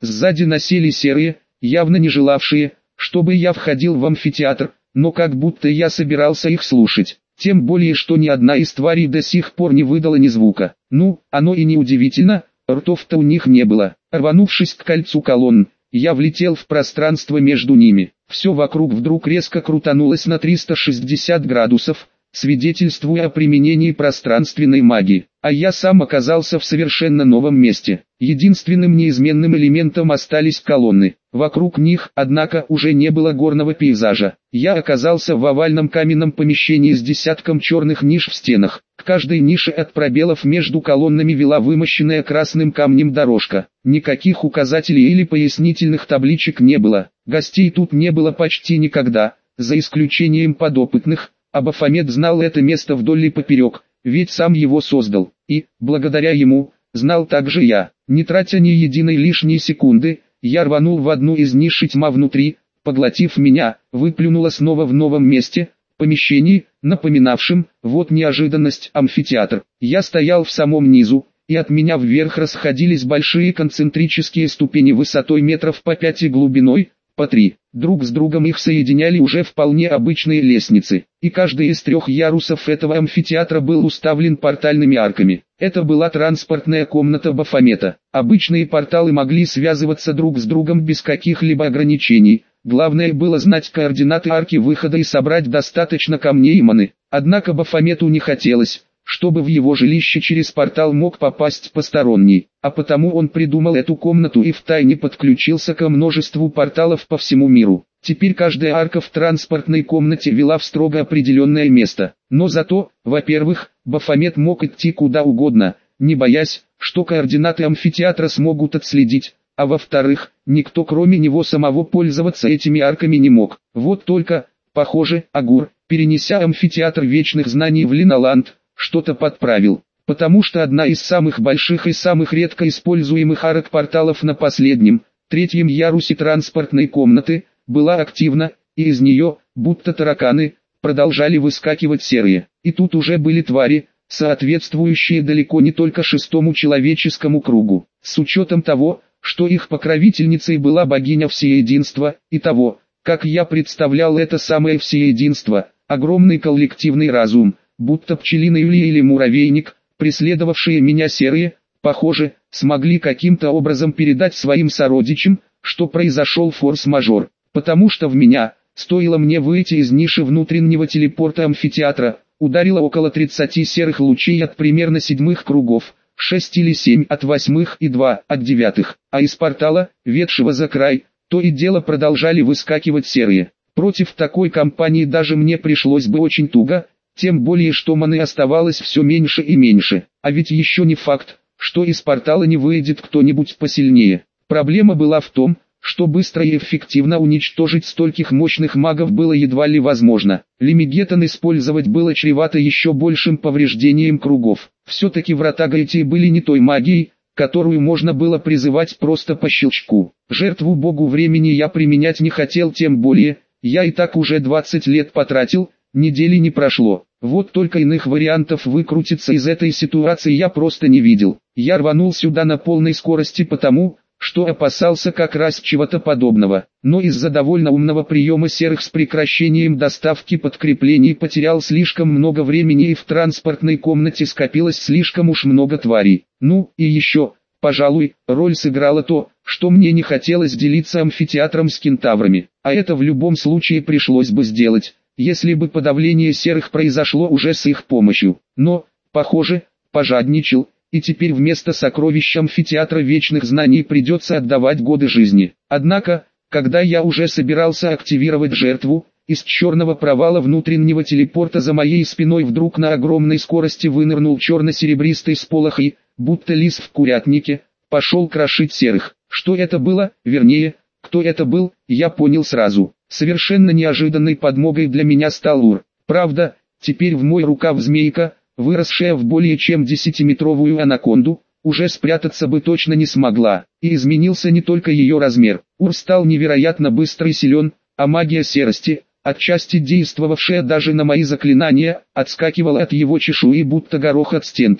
Сзади насели серые, явно не желавшие, чтобы я входил в амфитеатр, но как будто я собирался их слушать. Тем более, что ни одна из тварей до сих пор не выдала ни звука. Ну, оно и не удивительно, ртов-то у них не было. Рванувшись к кольцу колонн, я влетел в пространство между ними. Все вокруг вдруг резко крутанулось на 360 градусов, свидетельствуя о применении пространственной магии, а я сам оказался в совершенно новом месте. Единственным неизменным элементом остались колонны. Вокруг них, однако, уже не было горного пейзажа. Я оказался в овальном каменном помещении с десятком черных ниш в стенах. К каждой нише от пробелов между колоннами вела вымощенная красным камнем дорожка. Никаких указателей или пояснительных табличек не было. Гостей тут не было почти никогда, за исключением подопытных. А Бафомет знал это место вдоль и поперек, ведь сам его создал, и, благодаря ему, знал также я. Не тратя ни единой лишней секунды, я рванул в одну из ниш, и тьма внутри, поглотив меня, выплюнула снова в новом месте, помещении, напоминавшем, вот неожиданность, амфитеатр. Я стоял в самом низу, и от меня вверх расходились большие концентрические ступени высотой метров по 5 и глубиной по 3. Друг с другом их соединяли уже вполне обычные лестницы, и каждый из 3 ярусов этого амфитеатра был уставлен портальными арками. Это была транспортная комната Бафомета. Обычные порталы могли связываться друг с другом без каких-либо ограничений. Главное было знать координаты арки выхода и собрать достаточно камней и маны. Однако Бафомету не хотелось, чтобы в его жилище через портал мог попасть посторонний, а потому он придумал эту комнату и втайне подключился ко множеству порталов по всему миру. Теперь каждая арка в транспортной комнате вела в строго определенное место, но зато, во-первых, Бафомет мог идти куда угодно, не боясь, что координаты амфитеатра смогут отследить, а во-вторых, никто кроме него самого пользоваться этими арками не мог. Вот только, похоже, Агур, перенеся амфитеатр вечных знаний в Линоланд, что-то подправил, потому что одна из самых больших и самых редко используемых арок порталов на последнем, 3-м ярусе транспортной комнаты, была активна, и из нее, будто тараканы, продолжали выскакивать серые. И тут уже были твари, соответствующие далеко не только 6-му человеческому кругу. С учетом того, что их покровительницей была богиня Всеединства, и того, как я представлял это самое Всеединство, огромный коллективный разум, будто пчелиный улей или муравейник, преследовавшие меня серые, похоже, смогли каким-то образом передать своим сородичам, что произошел форс-мажор, потому что в меня, стоило мне выйти из ниши внутреннего телепорта амфитеатра, ударило около 30 серых лучей от примерно 7-х кругов, 6 или 7 от 8-х и 2 от 9-х, а из портала, ведшего за край, то и дело продолжали выскакивать серые. Против такой компании даже мне пришлось бы очень туго, тем более что маны оставалось все меньше и меньше, а ведь еще не факт, что из портала не выйдет кто-нибудь посильнее. Проблема была в том, что быстро и эффективно уничтожить стольких мощных магов было едва ли возможно. Лимигетон использовать было чревато еще большим повреждением кругов. Все-таки врата Гаити были не той магией, которую можно было призывать просто по щелчку. Жертву богу времени я применять не хотел, тем более, я и так уже 20 лет потратил, недели не прошло. Вот только иных вариантов выкрутиться из этой ситуации я просто не видел. Я рванул сюда на полной скорости потому, что опасался как раз чего-то подобного. Но из-за довольно умного приема серых с прекращением доставки подкреплений потерял слишком много времени, и в транспортной комнате скопилось слишком уж много тварей. Ну и еще, пожалуй, роль сыграло то, что мне не хотелось делиться амфитеатром с кентаврами, а это в любом случае пришлось бы сделать, если бы подавление серых произошло уже с их помощью. Но, похоже, пожадничал, и теперь вместо сокровищ амфитеатра вечных знаний придется отдавать годы жизни. Однако, когда я уже собирался активировать жертву, из черного провала внутреннего телепорта за моей спиной вдруг на огромной скорости вынырнул черно-серебристый сполох и, будто лис в курятнике, пошел крошить серых. Что это было, вернее, кто это был, я понял сразу. Совершенно неожиданной подмогой для меня стал Ур. Правда, теперь в мой рукав змейка, выросшая в более чем 10-метровую анаконду, уже спрятаться бы точно не смогла, и изменился не только ее размер. Ур стал невероятно быстр и силен, а магия серости, отчасти действовавшая даже на мои заклинания, отскакивала от его чешуи будто горох от стенки.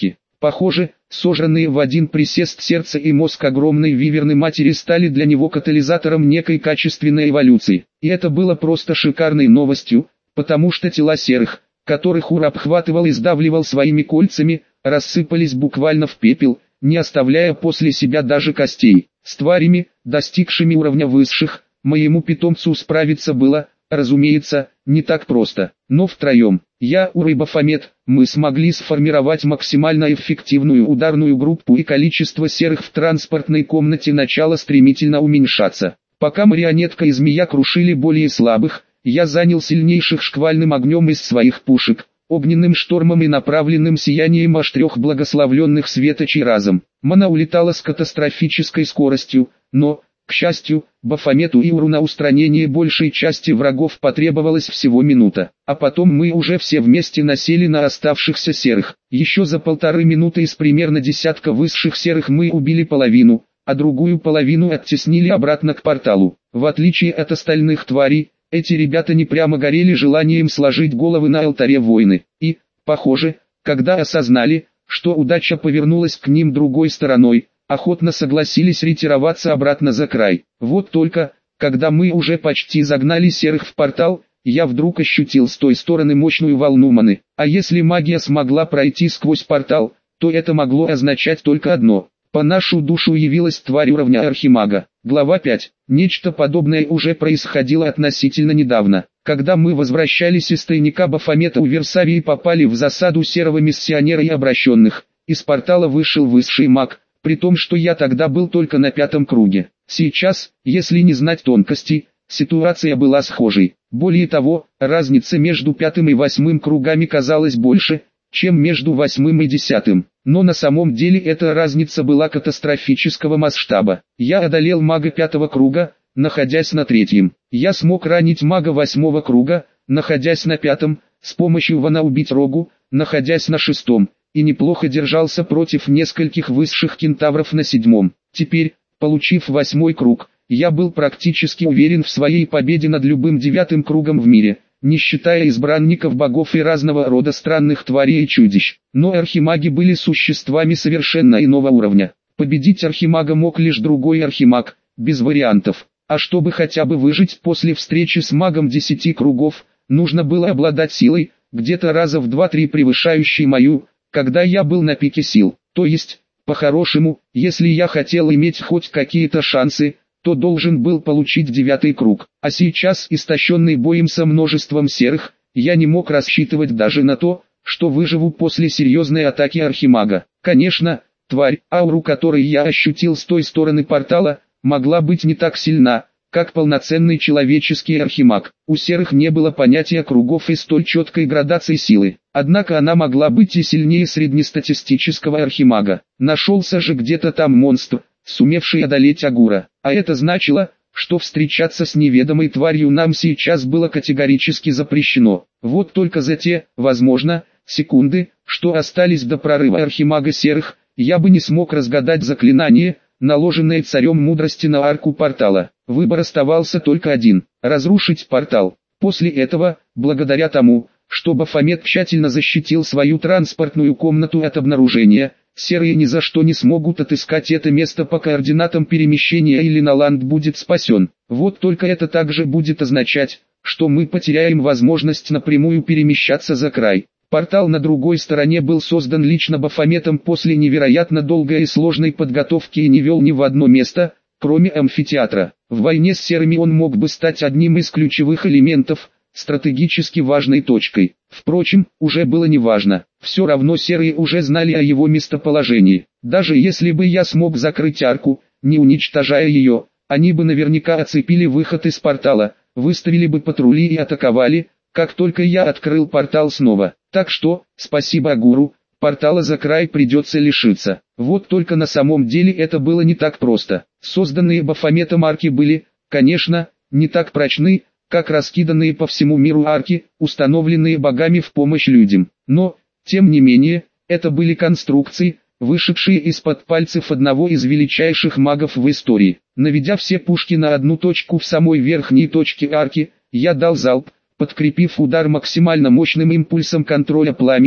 Похоже, сожранные в один присест сердце и мозг огромной виверны матери стали для него катализатором некой качественной эволюции. И это было просто шикарной новостью, потому что тела серых, которых Ур обхватывал и сдавливал своими кольцами, рассыпались буквально в пепел, не оставляя после себя даже костей. С тварями, достигшими уровня высших, моему питомцу справиться было, разумеется, не так просто. Но втроем, я, Ур и Бафомет, мы смогли сформировать максимально эффективную ударную группу, и количество серых в транспортной комнате начало стремительно уменьшаться. Пока марионетка и змея крушили более слабых, я занял сильнейших шквальным огнем из своих пушек, огненным штормом и направленным сиянием аж 3 благословленных светочей разом. Мана улетала с катастрофической скоростью, но, к счастью, Бафомету и Уру на устранение большей части врагов потребовалась всего минута. А потом мы уже все вместе насели на оставшихся серых. Еще за 1,5 минуты из примерно десятка высших серых мы убили половину, а другую половину оттеснили обратно к порталу. В отличие от остальных тварей, эти ребята не прямо горели желанием сложить головы на алтаре войны. И, похоже, когда осознали, что удача повернулась к ним другой стороной, охотно согласились ретироваться обратно за край. Вот только, когда мы уже почти загнали серых в портал, я вдруг ощутил с той стороны мощную волну маны. А если магия смогла пройти сквозь портал, то это могло означать только одно. По нашу душу явилась тварь уровня архимага. Глава 5. Нечто подобное уже происходило относительно недавно. Когда мы возвращались из тайника Бафомета у Версавии и попали в засаду серого миссионера и обращенных, из портала вышел высший маг, при том, что я тогда был только на 5-м круге. Сейчас, если не знать тонкостей, ситуация была схожей. Более того, разница между 5-м и 8-м кругами казалась больше, чем между 8-м и 10-м. Но на самом деле эта разница была катастрофического масштаба. Я одолел мага 5-го круга, находясь на 3-м. Я смог ранить мага 8-го круга, находясь на 5-м, с помощью Вана убить Рогу, находясь на 6-м, и неплохо держался против нескольких высших кентавров на 7-м. Теперь, получив 8-й круг, я был практически уверен в своей победе над любым 9-м кругом в мире, не считая избранников богов и разного рода странных тварей и чудищ. Но архимаги были существами совершенно иного уровня. Победить архимага мог лишь другой архимаг, без вариантов. А чтобы хотя бы выжить после встречи с магом 10 кругов, нужно было обладать силой, где-то раза в 2-3 превышающей мою, когда я был на пике сил. То есть, по-хорошему, если я хотел иметь хоть какие-то шансы, то должен был получить 9-й круг. А сейчас, истощенный боем со множеством серых, я не мог рассчитывать даже на то, что выживу после серьезной атаки архимага. Конечно, тварь, ауру которой я ощутил с той стороны портала, могла быть не так сильна, как полноценный человеческий архимаг. У серых не было понятия кругов и столь четкой градации силы. Однако она могла быть и сильнее среднестатистического архимага. Нашелся же где-то там монстр, сумевший одолеть Агура. А это значило, что встречаться с неведомой тварью нам сейчас было категорически запрещено. Вот только за те, возможно, секунды, что остались до прорыва архимага серых, я бы не смог разгадать заклинание, наложенное царем мудрости на арку портала. Выбор оставался только один – разрушить портал. После этого, благодаря тому, что Бафомет тщательно защитил свою транспортную комнату от обнаружения, серые ни за что не смогут отыскать это место по координатам перемещения, или Наланд будет спасен. Вот только это также будет означать, что мы потеряем возможность напрямую перемещаться за край. Портал на другой стороне был создан лично Бафометом после невероятно долгой и сложной подготовки и не вел ни в одно место, кроме амфитеатра. В войне с серыми он мог бы стать одним из ключевых элементов, стратегически важной точкой. Впрочем, уже было неважно. Все равно серые уже знали о его местоположении. Даже если бы я смог закрыть арку, не уничтожая ее, они бы наверняка оцепили выход из портала, выставили бы патрули и атаковали, как только я открыл портал снова. Так что, спасибо Агуру, портала за край придется лишиться. Вот только на самом деле это было не так просто. Созданные Бафометом арки были, конечно, не так прочны, как раскиданные по всему миру арки, установленные богами в помощь людям. Но, тем не менее, это были конструкции, вышедшие из-под пальцев одного из величайших магов в истории. Наведя все пушки на одну точку в самой верхней точке арки, я дал залп, подкрепив удар максимально мощным импульсом контроля пламени,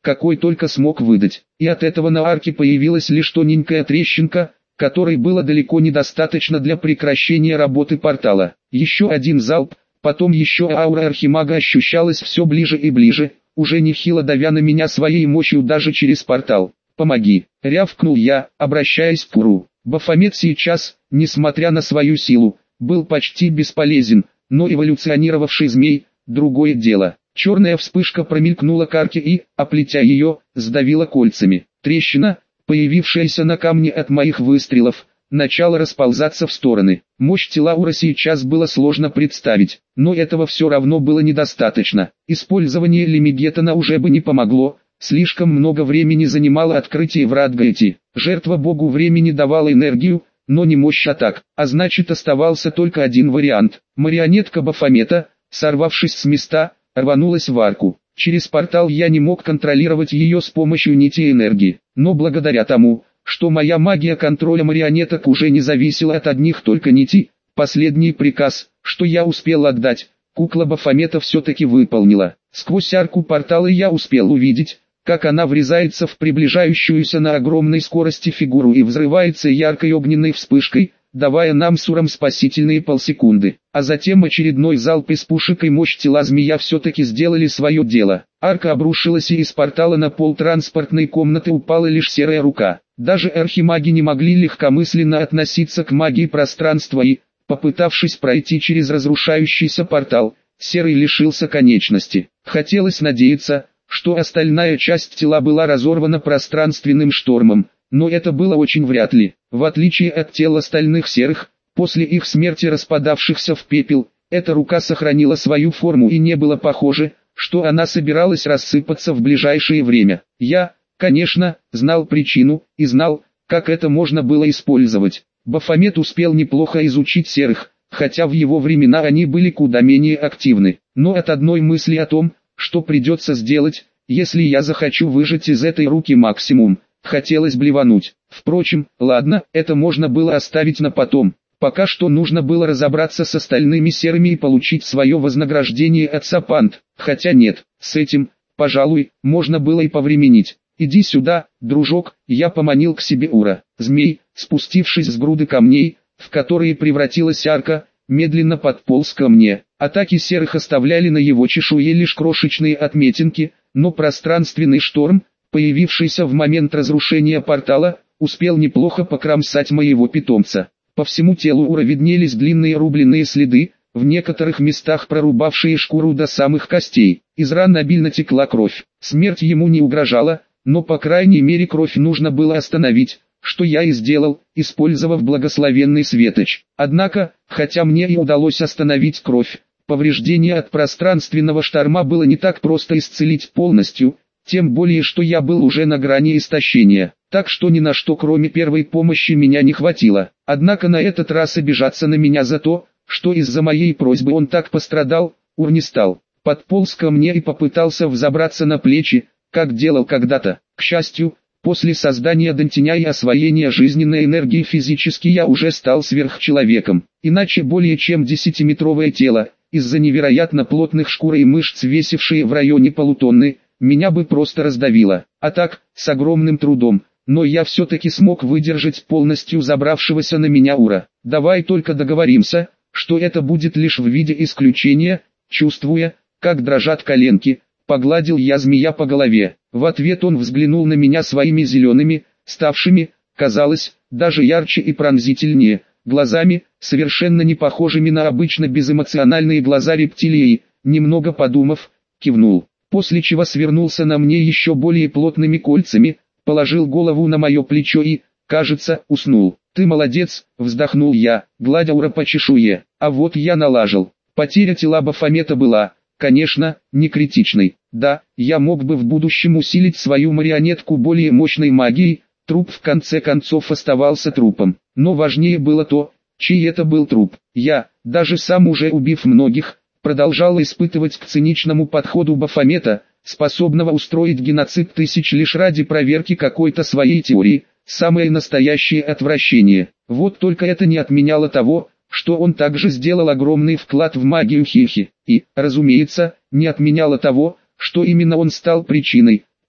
какой только смог выдать. И от этого на арке появилась лишь тоненькая трещинка, которой было далеко недостаточно для прекращения работы портала. Еще один залп, потом еще аура архимага ощущалась все ближе и ближе, уже нехило давя на меня своей мощью даже через портал. «Помоги!» — рявкнул я, обращаясь к Уру. Бафомет сейчас, несмотря на свою силу, был почти бесполезен, но эволюционировавший змей — другое дело. Черная вспышка промелькнула к арке и, оплетя ее, сдавила кольцами. Трещина, появившаяся на камне от моих выстрелов, начала расползаться в стороны. Мощь Телаура сейчас было сложно представить, но этого все равно было недостаточно. Использование Лимигетона уже бы не помогло, слишком много времени занимало открытие врат Гаити. Жертва богу времени давала энергию, но не мощь атак, а значит оставался только один вариант. Марионетка Бафомета, сорвавшись с места, рванулась в арку. Через портал я не мог контролировать ее с помощью нити энергии, но благодаря тому, что моя магия контроля марионеток уже не зависела от одних только нитей, последний приказ, что я успел отдать, кукла Бафомета все-таки выполнила. Сквозь арку портала я успел увидеть, как она врезается в приближающуюся на огромной скорости фигуру и взрывается яркой огненной вспышкой, давая нам с Уром спасительные полсекунды. А затем очередной залп из пушек и мощь тела змея все-таки сделали свое дело. Арка обрушилась и из портала на пол транспортной комнаты упала лишь серая рука. Даже архимаги не могли легкомысленно относиться к магии пространства и, попытавшись пройти через разрушающийся портал, серый лишился конечности. Хотелось надеяться, что остальная часть тела была разорвана пространственным штормом, но это было очень вряд ли. В отличие от тел остальных серых, после их смерти распадавшихся в пепел, эта рука сохранила свою форму и не было похоже, что она собиралась рассыпаться в ближайшее время. Я, конечно, знал причину и знал, как это можно было использовать. Бафомет успел неплохо изучить серых, хотя в его времена они были куда менее активны. Но от одной мысли о том, что придется сделать, если я захочу выжать из этой руки максимум, хотелось блевануть. Впрочем, ладно, это можно было оставить на потом. Пока что нужно было разобраться с остальными серыми и получить свое вознаграждение от Сапант. Хотя нет, с этим, пожалуй, можно было и повременить. «Иди сюда, дружок», я поманил к себе Ура. Змей, спустившись с груды камней, в которые превратилась арка, медленно подполз ко мне. Атаки серых оставляли на его чешуе лишь крошечные отметинки, но пространственный шторм, появившийся в момент разрушения портала, успел неплохо покромсать моего питомца. По всему телу Ура виднелись длинные рубленые следы, в некоторых местах прорубавшие шкуру до самых костей. Из ран обильно текла кровь. Смерть ему не угрожала, но по крайней мере кровь нужно было остановить, что я и сделал, использовав благословенный светоч. Однако, хотя мне и удалось остановить кровь, повреждение от пространственного шторма было не так просто исцелить полностью, тем более что я был уже на грани истощения, так что ни на что кроме первой помощи меня не хватило. Однако на этот раз обижаться на меня за то, что из-за моей просьбы он так пострадал, Ур не стал. Подполз ко мне и попытался взобраться на плечи, как делал когда-то. К счастью, после создания Дантиня и освоения жизненной энергии физически я уже стал сверхчеловеком. Иначе более чем 10-метровое тело, из-за невероятно плотных шкур и мышц, весившие в районе полутонны, меня бы просто раздавило. А так, с огромным трудом, но я все-таки смог выдержать полностью забравшегося на меня Ура. «Давай только договоримся, что это будет лишь в виде исключения», чувствуя, как дрожат коленки, погладил я змея по голове. В ответ он взглянул на меня своими зелеными, ставшими, казалось, даже ярче и пронзительнее, глазами, совершенно не похожими на обычно безэмоциональные глаза рептилии, немного подумав, кивнул, после чего свернулся на мне еще более плотными кольцами, положил голову на мое плечо и, кажется, уснул. «Ты молодец», вздохнул я, гладя Ура по чешуе, а вот я налажал. Потеря тела Бафомета была, конечно, не критичной. Да, я мог бы в будущем усилить свою марионетку более мощной магией, труп в конце концов оставался трупом. Но важнее было то, чей это был труп. Я, даже сам уже убив многих, продолжал испытывать к циничному подходу Бафомета, способного устроить геноцид тысяч лишь ради проверки какой-то своей теории, самое настоящее отвращение. Вот только это не отменяло того, что он также сделал огромный вклад в магию Хихи, и, разумеется, не отменяло того, что именно он стал причиной,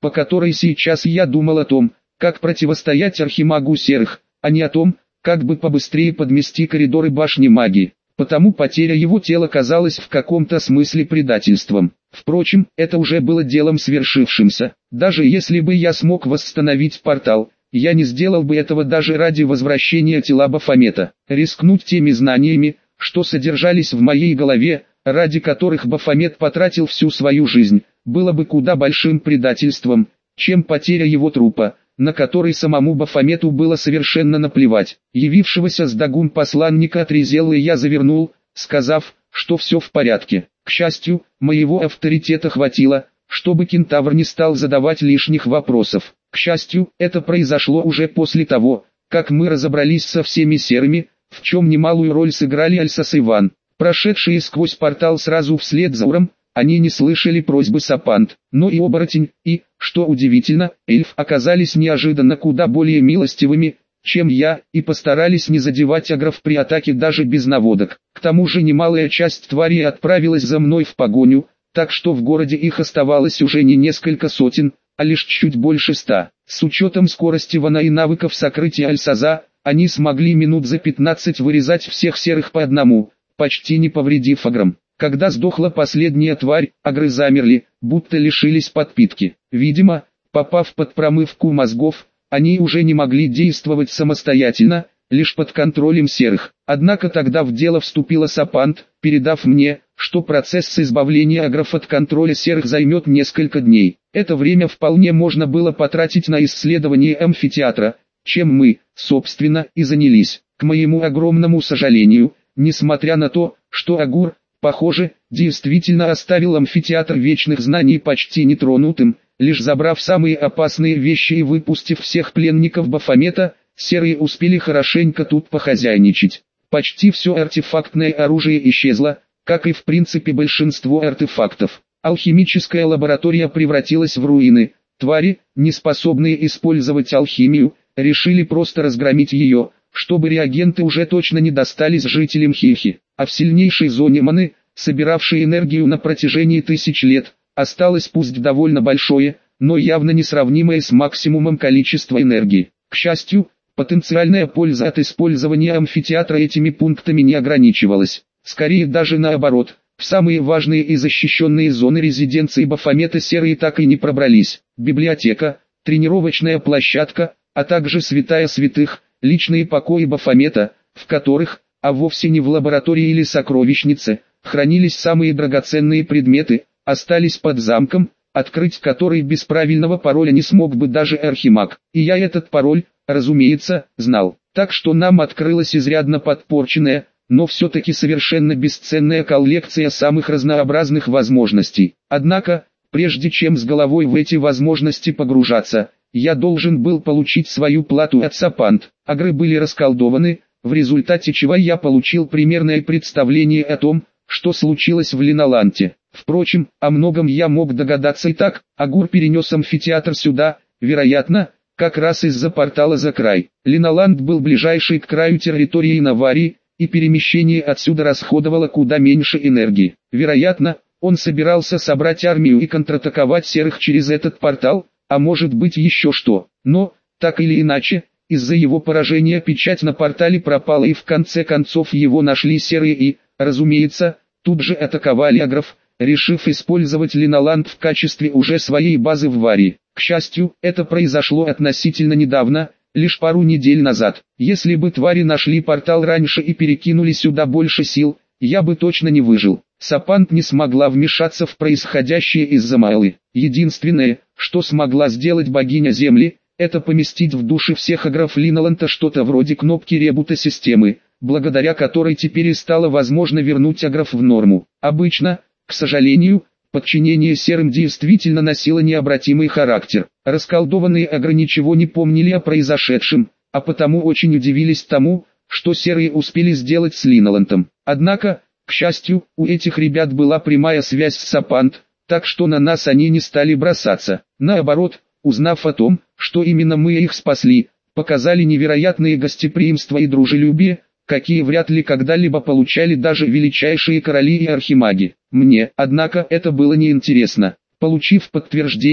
по которой сейчас я думал о том, как противостоять архимагу серых, а не о том, как бы побыстрее подмести коридоры башни магии. Потому потеря его тела казалась в каком-то смысле предательством. Впрочем, это уже было делом свершившимся. Даже если бы я смог восстановить портал, я не сделал бы этого даже ради возвращения тела Бафомета. Рискнуть теми знаниями, что содержались в моей голове, ради которых Бафомет потратил всю свою жизнь, было бы куда большим предательством, чем потеря его трупа, на который самому Бафомету было совершенно наплевать. Явившегося с Дагун посланника Трезеллы я завернул, сказав, что все в порядке. К счастью, моего авторитета хватило, чтобы кентавр не стал задавать лишних вопросов. К счастью, это произошло уже после того, как мы разобрались со всеми серыми, в чем немалую роль сыграли Альсас и Ван. Прошедшие сквозь портал сразу вслед за Уром, они не слышали просьбы Сапант, но и оборотень, и, что удивительно, эльф оказались неожиданно куда более милостивыми, чем я, и постарались не задевать агров при атаке даже без наводок. К тому же немалая часть тварей отправилась за мной в погоню, так что в городе их оставалось уже не несколько сотен, а лишь чуть больше 100. С учетом скорости Вана и навыков сокрытия Альсаза, они смогли минут за 15 вырезать всех серых по одному, почти не повредив аграм. Когда сдохла последняя тварь, агры замерли, будто лишились подпитки. Видимо, попав под промывку мозгов, они уже не могли действовать самостоятельно, лишь под контролем серых. Однако тогда в дело вступила Сапант, передав мне, что процесс избавления агров от контроля серых займет несколько дней. Это время вполне можно было потратить на исследование амфитеатра, чем мы, собственно, и занялись. К моему огромному сожалению, несмотря на то, что Агур, похоже, действительно оставил амфитеатр вечных знаний почти нетронутым, лишь забрав самые опасные вещи и выпустив всех пленников Бафомета, серые успели хорошенько тут похозяйничать. Почти все артефактное оружие исчезло, как и в принципе большинство артефактов. Алхимическая лаборатория превратилась в руины. Твари, не способные использовать алхимию, решили просто разгромить ее, чтобы реагенты уже точно не достались жителям Хихи. А в сильнейшей зоне маны, собиравшей энергию на протяжении тысяч лет, осталось пусть довольно большое, но явно несравнимое с максимумом количества энергии. К счастью, потенциальная польза от использования амфитеатра этими пунктами не ограничивалась. Скорее даже наоборот, в самые важные и защищенные зоны резиденции Бафомета серые так и не пробрались. Библиотека, тренировочная площадка, а также святая святых, личные покои Бафомета, в которых, а вовсе не в лаборатории или сокровищнице, хранились самые драгоценные предметы, остались под замком, открыть который без правильного пароля не смог бы даже архимаг. И я этот пароль, разумеется, знал. Так что нам открылась изрядно подпорченная, но все-таки совершенно бесценная коллекция самых разнообразных возможностей. Однако, прежде чем с головой в эти возможности погружаться, я должен был получить свою плату от Сапант. Агры были расколдованы, в результате чего я получил примерное представление о том, что случилось в Линоланте. Впрочем, о многом я мог догадаться и так. Агур перенес амфитеатр сюда, вероятно, как раз из-за портала за край. Линоланд был ближайшей к краю территории Наварии, и перемещение отсюда расходовало куда меньше энергии. Вероятно, он собирался собрать армию и контратаковать серых через этот портал, а может быть еще что. Но, так или иначе, из-за его поражения печать на портале пропала и в конце концов его нашли серые и, разумеется, тут же атаковали агров, решив использовать Линоланд в качестве уже своей базы в Варии. К счастью, это произошло относительно недавно, лишь пару недель назад. Если бы твари нашли портал раньше и перекинули сюда больше сил, я бы точно не выжил. Сапант не смогла вмешаться в происходящее из-за Майлы. Единственное, что смогла сделать богиня Земли, это поместить в души всех агров Линоланта что-то вроде кнопки ребута системы, благодаря которой теперь и стало возможно вернуть агров в норму. Обычно, к сожалению, подчинение серым действительно носило необратимый характер. Расколдованные агры ничего не помнили о произошедшем, а потому очень удивились тому, что серые успели сделать с Линолантом. Однако, к счастью, у этих ребят была прямая связь с Сапант, так что на нас они не стали бросаться. Наоборот, узнав о том, что именно мы их спасли, показали невероятные гостеприимство и дружелюбие, какие вряд ли когда-либо получали даже величайшие короли и архимаги. Мне, однако, это было неинтересно. Получив подтверждение,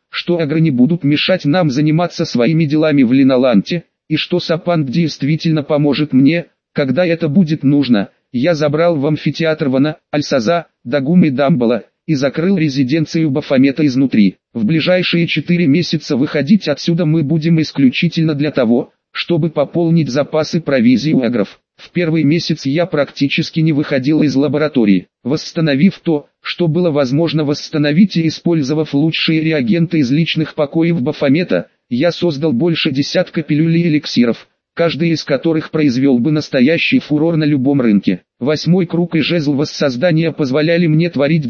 что агры не будут мешать нам заниматься своими делами в Линаланте, и что Сапанд действительно поможет мне, когда это будет нужно. Я забрал в амфитеатр Вана, Альсаза, Дагума и Дамбала, и закрыл резиденцию Бафомета изнутри. В ближайшие 4 месяца выходить отсюда мы будем исключительно для того, чтобы пополнить запасы провизии у агров. В первый месяц я практически не выходил из лаборатории, восстановив то, что было возможно восстановить и использовав лучшие реагенты из личных покоев Бафомета, я создал больше десятка пилюль и эликсиров, каждый из которых произвел бы настоящий фурор на любом рынке. 8-й круг и жезл воссоздания позволяли мне творить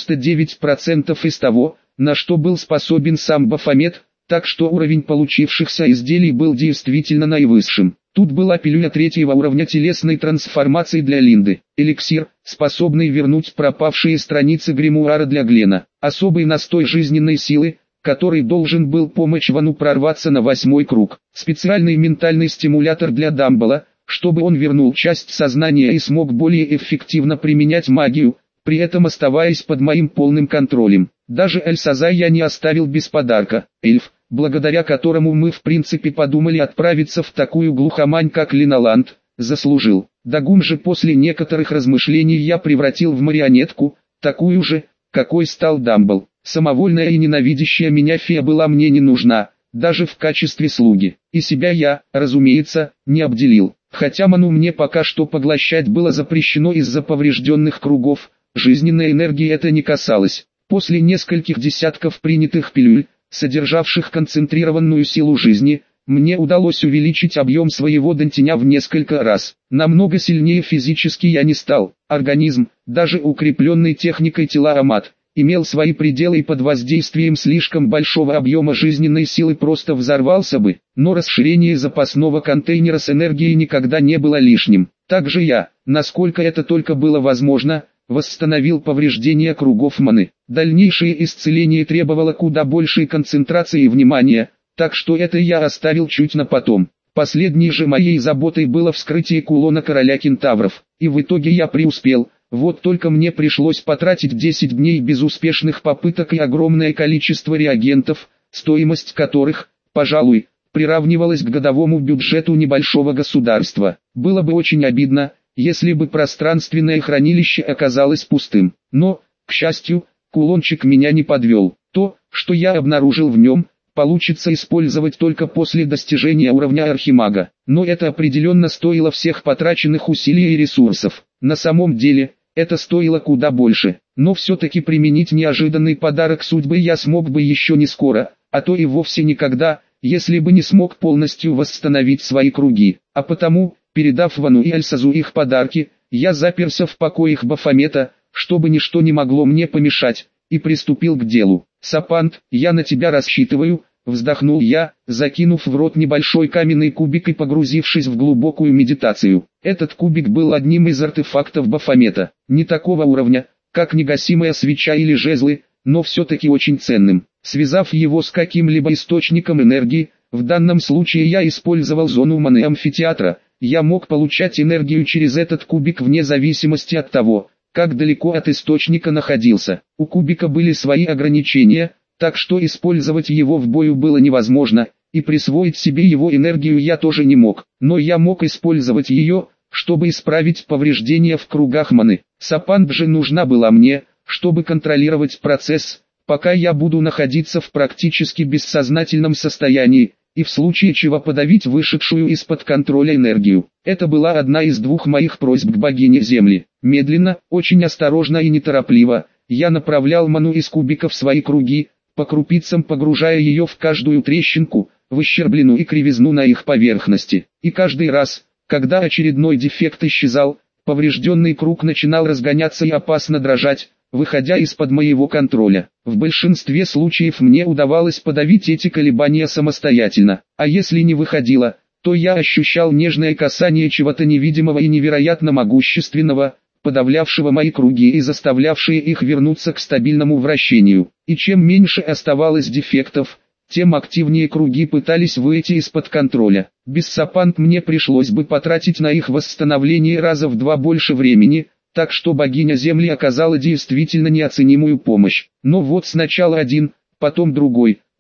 99% из того, на что был способен сам Бафомет, так что уровень получившихся изделий был действительно наивысшим. Тут была пилюля 3-го уровня телесной трансформации для Линды, эликсир, способный вернуть пропавшие страницы гримуара для Глена, особый настой жизненной силы, который должен был помочь Вану прорваться на 8-й круг, специальный ментальный стимулятор для Дамбала, чтобы он вернул часть сознания и смог более эффективно применять магию, при этом оставаясь под моим полным контролем. Даже Эльсаза я не оставил без подарка, эльф, благодаря которому мы в принципе подумали отправиться в такую глухомань как Линаланд, заслужил. Дагум же после некоторых размышлений я превратил в марионетку, такую же, какой стал Дамбл. Самовольная и ненавидящая меня фея была мне не нужна, даже в качестве слуги. И себя я, разумеется, не обделил. Хотя ману мне пока что поглощать было запрещено из-за поврежденных кругов, жизненной энергии это не касалось. После нескольких десятков принятых пилюль, содержавших концентрированную силу жизни, мне удалось увеличить объем своего дантиня в несколько раз. Намного сильнее физически я не стал. Организм, даже укрепленный техникой тела Амат, имел свои пределы и под воздействием слишком большого объема жизненной силы просто взорвался бы, но расширение запасного контейнера с энергией никогда не было лишним. Также я, насколько это только было возможно, восстановил повреждения кругов маны. Дальнейшее исцеление требовало куда большей концентрации и внимания, так что это я оставил чуть на потом. Последней же моей заботой было вскрытие кулона короля кентавров, и в итоге я преуспел. Вот только мне пришлось потратить 10 дней безуспешных попыток и огромное количество реагентов, стоимость которых, пожалуй, приравнивалась к годовому бюджету небольшого государства. Было бы очень обидно, если бы пространственное хранилище оказалось пустым. Но, к счастью, кулончик меня не подвел. То, что я обнаружил в нем, получится использовать только после достижения уровня архимага. Но это определенно стоило всех потраченных усилий и ресурсов. На самом деле, это стоило куда больше. Но все-таки применить неожиданный подарок судьбы я смог бы еще не скоро, а то и вовсе никогда, если бы не смог полностью восстановить свои круги. А потому, передав Вану и Альсазу их подарки, я заперся в покоях Бафомета, чтобы ничто не могло мне помешать, и приступил к делу. «Сапанд, я на тебя рассчитываю», — вздохнул я, закинув в рот небольшой каменный кубик и погрузившись в глубокую медитацию. Этот кубик был одним из артефактов Бафомета, не такого уровня, как негасимая свеча или жезлы, но все-таки очень ценным. Связав его с каким-либо источником энергии, в данном случае я использовал зону маны амфитеатра, я мог получать энергию через этот кубик вне зависимости от того, как далеко от источника находился. У кубика были свои ограничения, так что использовать его в бою было невозможно, и присвоить себе его энергию я тоже не мог. Но я мог использовать ее, чтобы исправить повреждения в кругах маны. Сапанд же нужна была мне, чтобы контролировать процесс, пока я буду находиться в практически бессознательном состоянии, и в случае чего подавить вышедшую из-под контроля энергию. Это была одна из двух моих просьб к богине Земли. Медленно, очень осторожно и неторопливо, я направлял ману из кубика в свои круги, по крупицам погружая ее в каждую трещинку, выщербленную и кривизну на их поверхности. И каждый раз, когда очередной дефект исчезал, поврежденный круг начинал разгоняться и опасно дрожать, выходя из-под моего контроля. В большинстве случаев мне удавалось подавить эти колебания самостоятельно, а если не выходило, то я ощущал нежное касание чего-то невидимого и невероятно могущественного, подавлявшего мои круги и заставлявшие их вернуться к стабильному вращению. И чем меньше оставалось дефектов, тем активнее круги пытались выйти из-под контроля. Без Сапанд мне пришлось бы потратить на их восстановление раза в 2 больше времени, так что богиня Земли оказала действительно неоценимую помощь. Но вот сначала один, потом другой,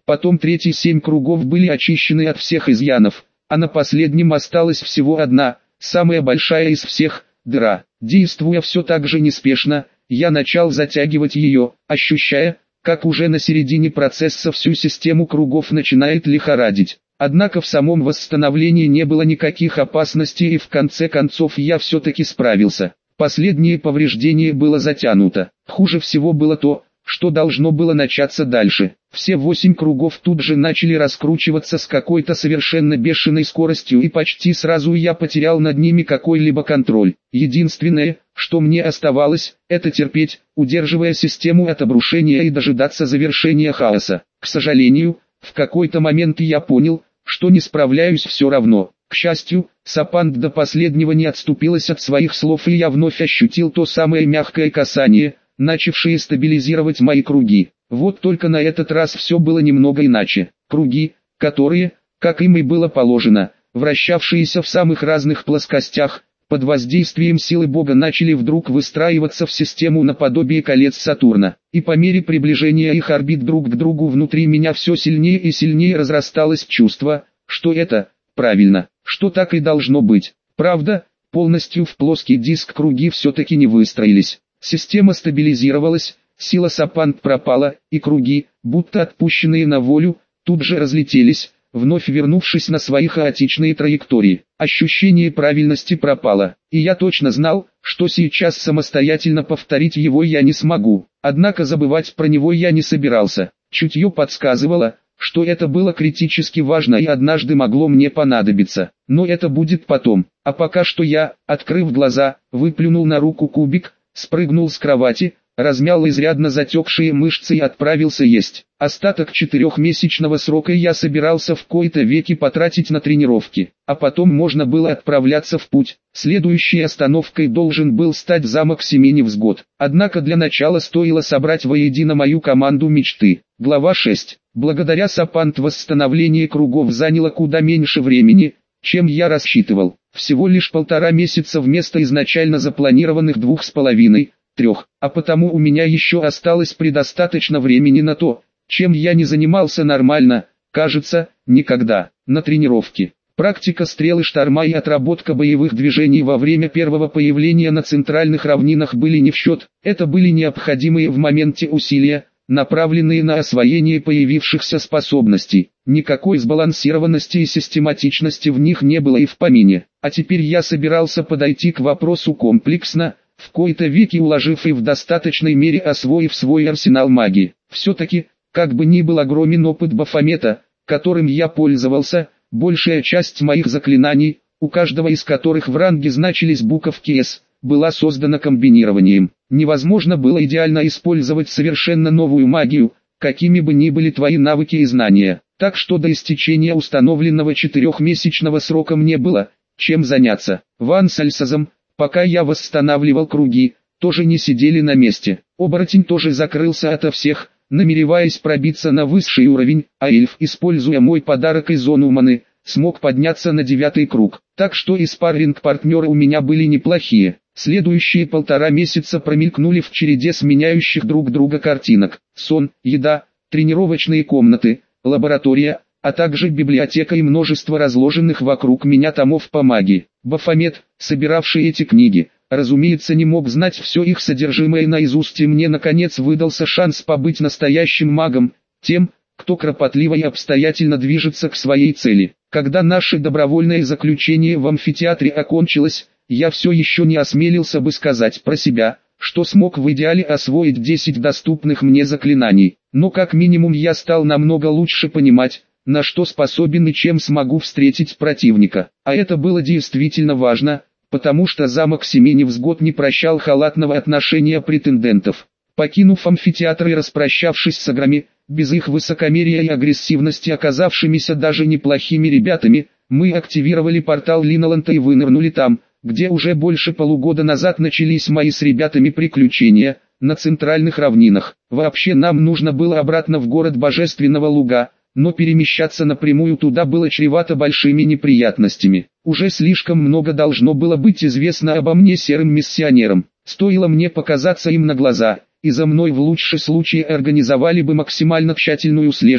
Потом третьи 7 кругов были очищены от всех изъянов, а на последнем осталась всего одна, самая большая из всех, дыра. Действуя все так же неспешно, я начал затягивать ее, ощущая, как уже на середине процесса всю систему кругов начинает лихорадить. Однако в самом восстановлении не было никаких опасностей, и в конце концов я все-таки справился. Последнее повреждение было затянуто. Хуже всего было то, что должно было начаться дальше. Все 8 кругов тут же начали раскручиваться с какой-то совершенно бешеной скоростью, и почти сразу я потерял над ними какой-либо контроль. Единственное, что мне оставалось, это терпеть, удерживая систему от обрушения и дожидаться завершения хаоса. К сожалению, в какой-то момент я понял, что не справляюсь все равно. К счастью, Сапанд до последнего не отступилась от своих слов, и я вновь ощутил то самое мягкое касание, начавшие стабилизировать мои круги. Вот только на этот раз все было немного иначе. Круги, которые, как им и было положено, вращавшиеся в самых разных плоскостях, под воздействием силы Бога начали вдруг выстраиваться в систему наподобие колец Сатурна. И по мере приближения их орбит друг к другу внутри меня все сильнее и сильнее разрасталось чувство, что это правильно, что так и должно быть. Правда, полностью в плоский диск круги все-таки не выстроились. Система стабилизировалась, сила Сапанд пропала, и круги, будто отпущенные на волю, тут же разлетелись, вновь вернувшись на свои хаотичные траектории. Ощущение правильности пропало, и я точно знал, что сейчас самостоятельно повторить его я не смогу. Однако забывать про него я не собирался. Чутье подсказывало, что это было критически важно и однажды могло мне понадобиться. Но это будет потом. А пока что я, открыв глаза, выплюнул на руку кубик, спрыгнул с кровати, размял изрядно затекшие мышцы и отправился есть. Остаток 4-месячного срока я собирался в кои-то веки потратить на тренировки, а потом можно было отправляться в путь. Следующей остановкой должен был стать замок Семеневзгод. Однако для начала стоило собрать воедино мою команду мечты. Глава 6. Благодаря Сапанд восстановление кругов заняло куда меньше времени, чем я рассчитывал. Всего лишь 1,5 месяца вместо изначально запланированных 2,5-3, а потому у меня еще осталось предостаточно времени на то, чем я не занимался нормально, кажется, никогда. На тренировки, практика стрел и шторма и отработка боевых движений во время первого появления на центральных равнинах были не в счет, это были необходимые в моменте усилия, направленные на освоение появившихся способностей. Никакой сбалансированности и систематичности в них не было и в помине. А теперь я собирался подойти к вопросу комплексно, в кои-то веки уложив и в достаточной мере освоив свой арсенал магии. Все-таки, как бы ни был огромен опыт Бафомета, которым я пользовался, большая часть моих заклинаний, у каждого из которых в ранге значились буковки «С», была создана комбинированием. Невозможно было идеально использовать совершенно новую магию, какими бы ни были твои навыки и знания. Так что до истечения установленного 4-месячного срока мне было чем заняться. Ван с Альсазом, пока я восстанавливал круги, тоже не сидели на месте. Оборотень тоже закрылся ото всех, намереваясь пробиться на высший уровень, а эльф, используя мой подарок из зоны маны, смог подняться на 9-й круг. Так что и спарринг-партнеры у меня были неплохие. Следующие 1,5 месяца промелькнули в череде сменяющих друг друга картинок. Сон, еда, тренировочные комнаты, лаборатория, а также библиотека и множество разложенных вокруг меня томов по магии. Бафомет, собиравший эти книги, разумеется, не мог знать все их содержимое наизусть, и мне наконец выдался шанс побыть настоящим магом, тем, кто кропотливо и обстоятельно движется к своей цели. Когда наше добровольное заключение в амфитеатре окончилось, я все еще не осмелился бы сказать про себя, что смог в идеале освоить 10 доступных мне заклинаний. Но как минимум я стал намного лучше понимать, на что способен и чем смогу встретить противника. А это было действительно важно, потому что замок Семеневзгод не прощал халатного отношения претендентов. Покинув амфитеатр и распрощавшись с аграми, без их высокомерия и агрессивности оказавшимися даже неплохими ребятами, мы активировали портал Линоланта и вынырнули там, где уже больше полугода назад начались мои с ребятами приключения, на центральных равнинах. Вообще нам нужно было обратно в город Божественного Луга, но перемещаться напрямую туда было чревато большими неприятностями. Уже слишком много должно было быть известно обо мне серым миссионерам. Стоило мне показаться им на глаза, и за мной в лучшем случае организовали бы максимально тщательную слежку,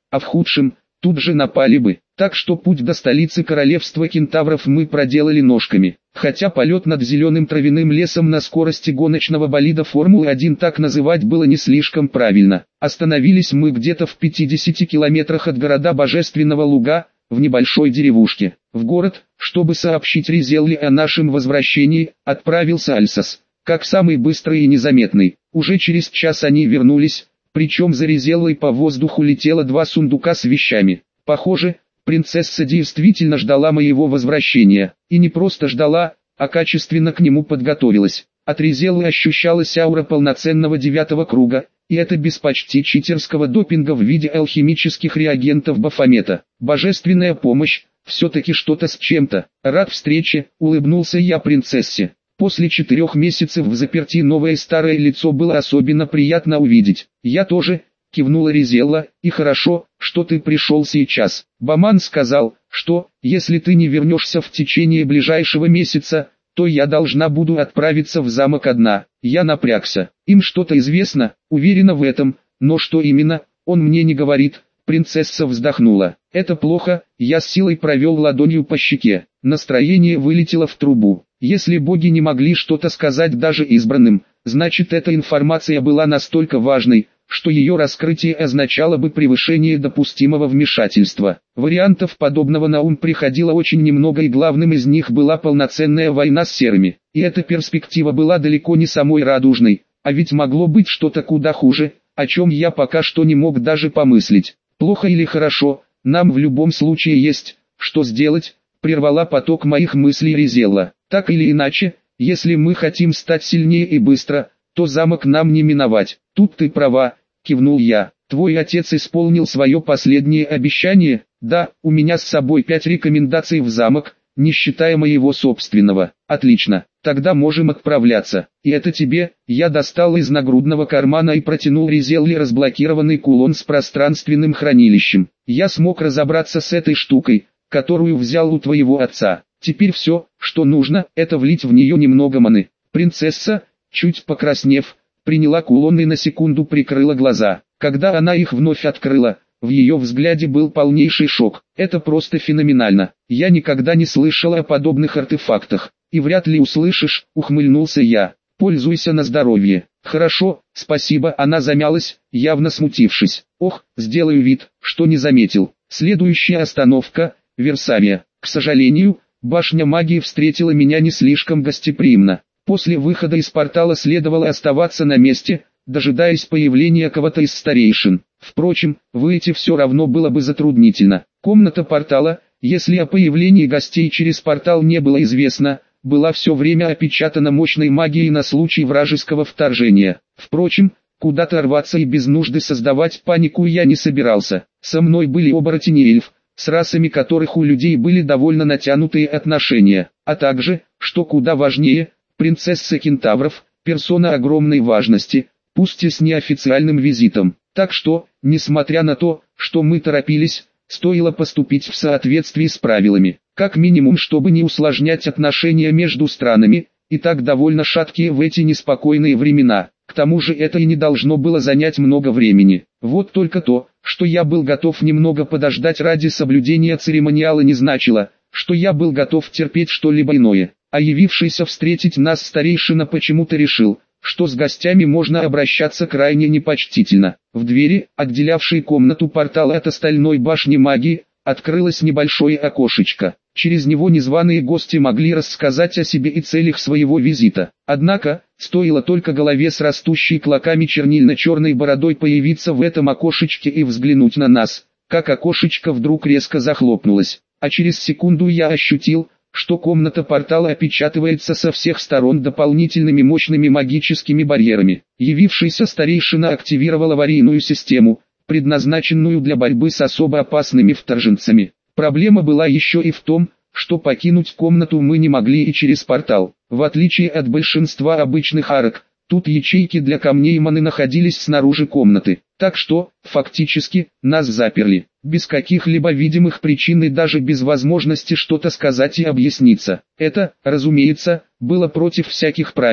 а в худшем, тут же напали бы. Так что путь до столицы королевства кентавров мы проделали ножками. Хотя полет над зеленым травяным лесом на скорости гоночного болида Формулы-1 так называть было не слишком правильно. Остановились мы где-то в 50 километрах от города Божественного Луга, в небольшой деревушке. В город, чтобы сообщить Ризелле о нашем возвращении, отправился Альсас, как самый быстрый и незаметный. Уже через час они вернулись, причем за Ризеллой по воздуху летело 2 сундука с вещами. Похоже, принцесса действительно ждала моего возвращения, и не просто ждала, а качественно к нему подготовилась. От Ризеллы ощущалась аура полноценного 9-го круга, и это без почти читерского допинга в виде алхимических реагентов Бафомета. Божественная помощь, все-таки что-то с чем-то. Рад встрече, улыбнулся я принцессе. После 4 месяцев в заперти новое и старое лицо было особенно приятно увидеть. Я тоже, кивнула Ризелла, и хорошо, что ты пришел сейчас. Баман сказал, что, если ты не вернешься в течение ближайшего месяца, то я должна буду отправиться в замок одна. Я напрягся. Им что-то известно, уверена в этом, но что именно, он мне не говорит. Принцесса вздохнула. Это плохо, я с силой провел ладонью по щеке. Настроение вылетело в трубу. Если боги не могли что-то сказать даже избранным, значит эта информация была настолько важной, что ее раскрытие означало бы превышение допустимого вмешательства. Вариантов подобного на ум приходило очень немного, и главным из них была полноценная война с серыми. И эта перспектива была далеко не самой радужной, а ведь могло быть что-то куда хуже, о чем я пока что не мог даже помыслить. Плохо или хорошо, нам в любом случае есть, что сделать, прервала поток моих мыслей Ризелла. Так или иначе, если мы хотим стать сильнее и быстро, то замок нам не миновать. Тут ты права, кивнул я. Твой отец исполнил свое последнее обещание? Да, у меня с собой 5 рекомендаций в замок, не считая моего собственного. Отлично, тогда можем отправляться. И это тебе. Я достал из нагрудного кармана и протянул Ризелле разблокированный кулон с пространственным хранилищем. Я смог разобраться с этой штукой, которую взял у твоего отца. Теперь все, что нужно, это влить в нее немного маны. Принцесса, чуть покраснев, приняла кулон и на секунду прикрыла глаза. Когда она их вновь открыла, в ее взгляде был полнейший шок. Это просто феноменально. Я никогда не слышал о подобных артефактах. И вряд ли услышишь, ухмыльнулся я. Пользуйся на здоровье. Хорошо, спасибо. Она замялась, явно смутившись. Ох, сделаю вид, что не заметил. Следующая остановка – Версавия. К сожалению, башня магии встретила меня не слишком гостеприимно. После выхода из портала следовало оставаться на месте, дожидаясь появления кого-то из старейшин. Впрочем, выйти все равно было бы затруднительно. Комната портала, если о появлении гостей через портал не было известно, была все время опечатана мощной магией на случай вражеского вторжения. Впрочем, куда-то рваться и без нужды создавать панику я не собирался. Со мной были оборотни и эльф, с расами которых у людей были довольно натянутые отношения, а также, что куда важнее, принцесса кентавров, персона огромной важности, пусть и с неофициальным визитом. Так что, несмотря на то, что мы торопились, стоило поступить в соответствии с правилами, как минимум чтобы не усложнять отношения между странами, и так довольно шаткие в эти неспокойные времена. К тому же это и не должно было занять много времени. Вот только то, что я был готов немного подождать ради соблюдения церемониала, не значило, что я был готов терпеть что-либо иное. А явившийся встретить нас старейшина почему-то решил, что с гостями можно обращаться крайне непочтительно. В двери, отделявшей комнату портала от остальной башни магии, открылось небольшое окошечко. Через него незваные гости могли рассказать о себе и целях своего визита. Однако, стоило только голове с растущей клоками чернильно-черной бородой появиться в этом окошечке и взглянуть на нас, как окошечко вдруг резко захлопнулось. А через секунду я ощутил, что комната портала опечатывается со всех сторон дополнительными мощными магическими барьерами. Явившийся старейшина активировал аварийную систему, предназначенную для борьбы с особо опасными вторженцами. Проблема была еще и в том, что покинуть комнату мы не могли и через портал. В отличие от большинства обычных арок, тут ячейки для камней маны находились снаружи комнаты. Так что, фактически, нас заперли, без каких-либо видимых причин и даже без возможности что-то сказать и объясниться. Это, разумеется, было против всяких правил,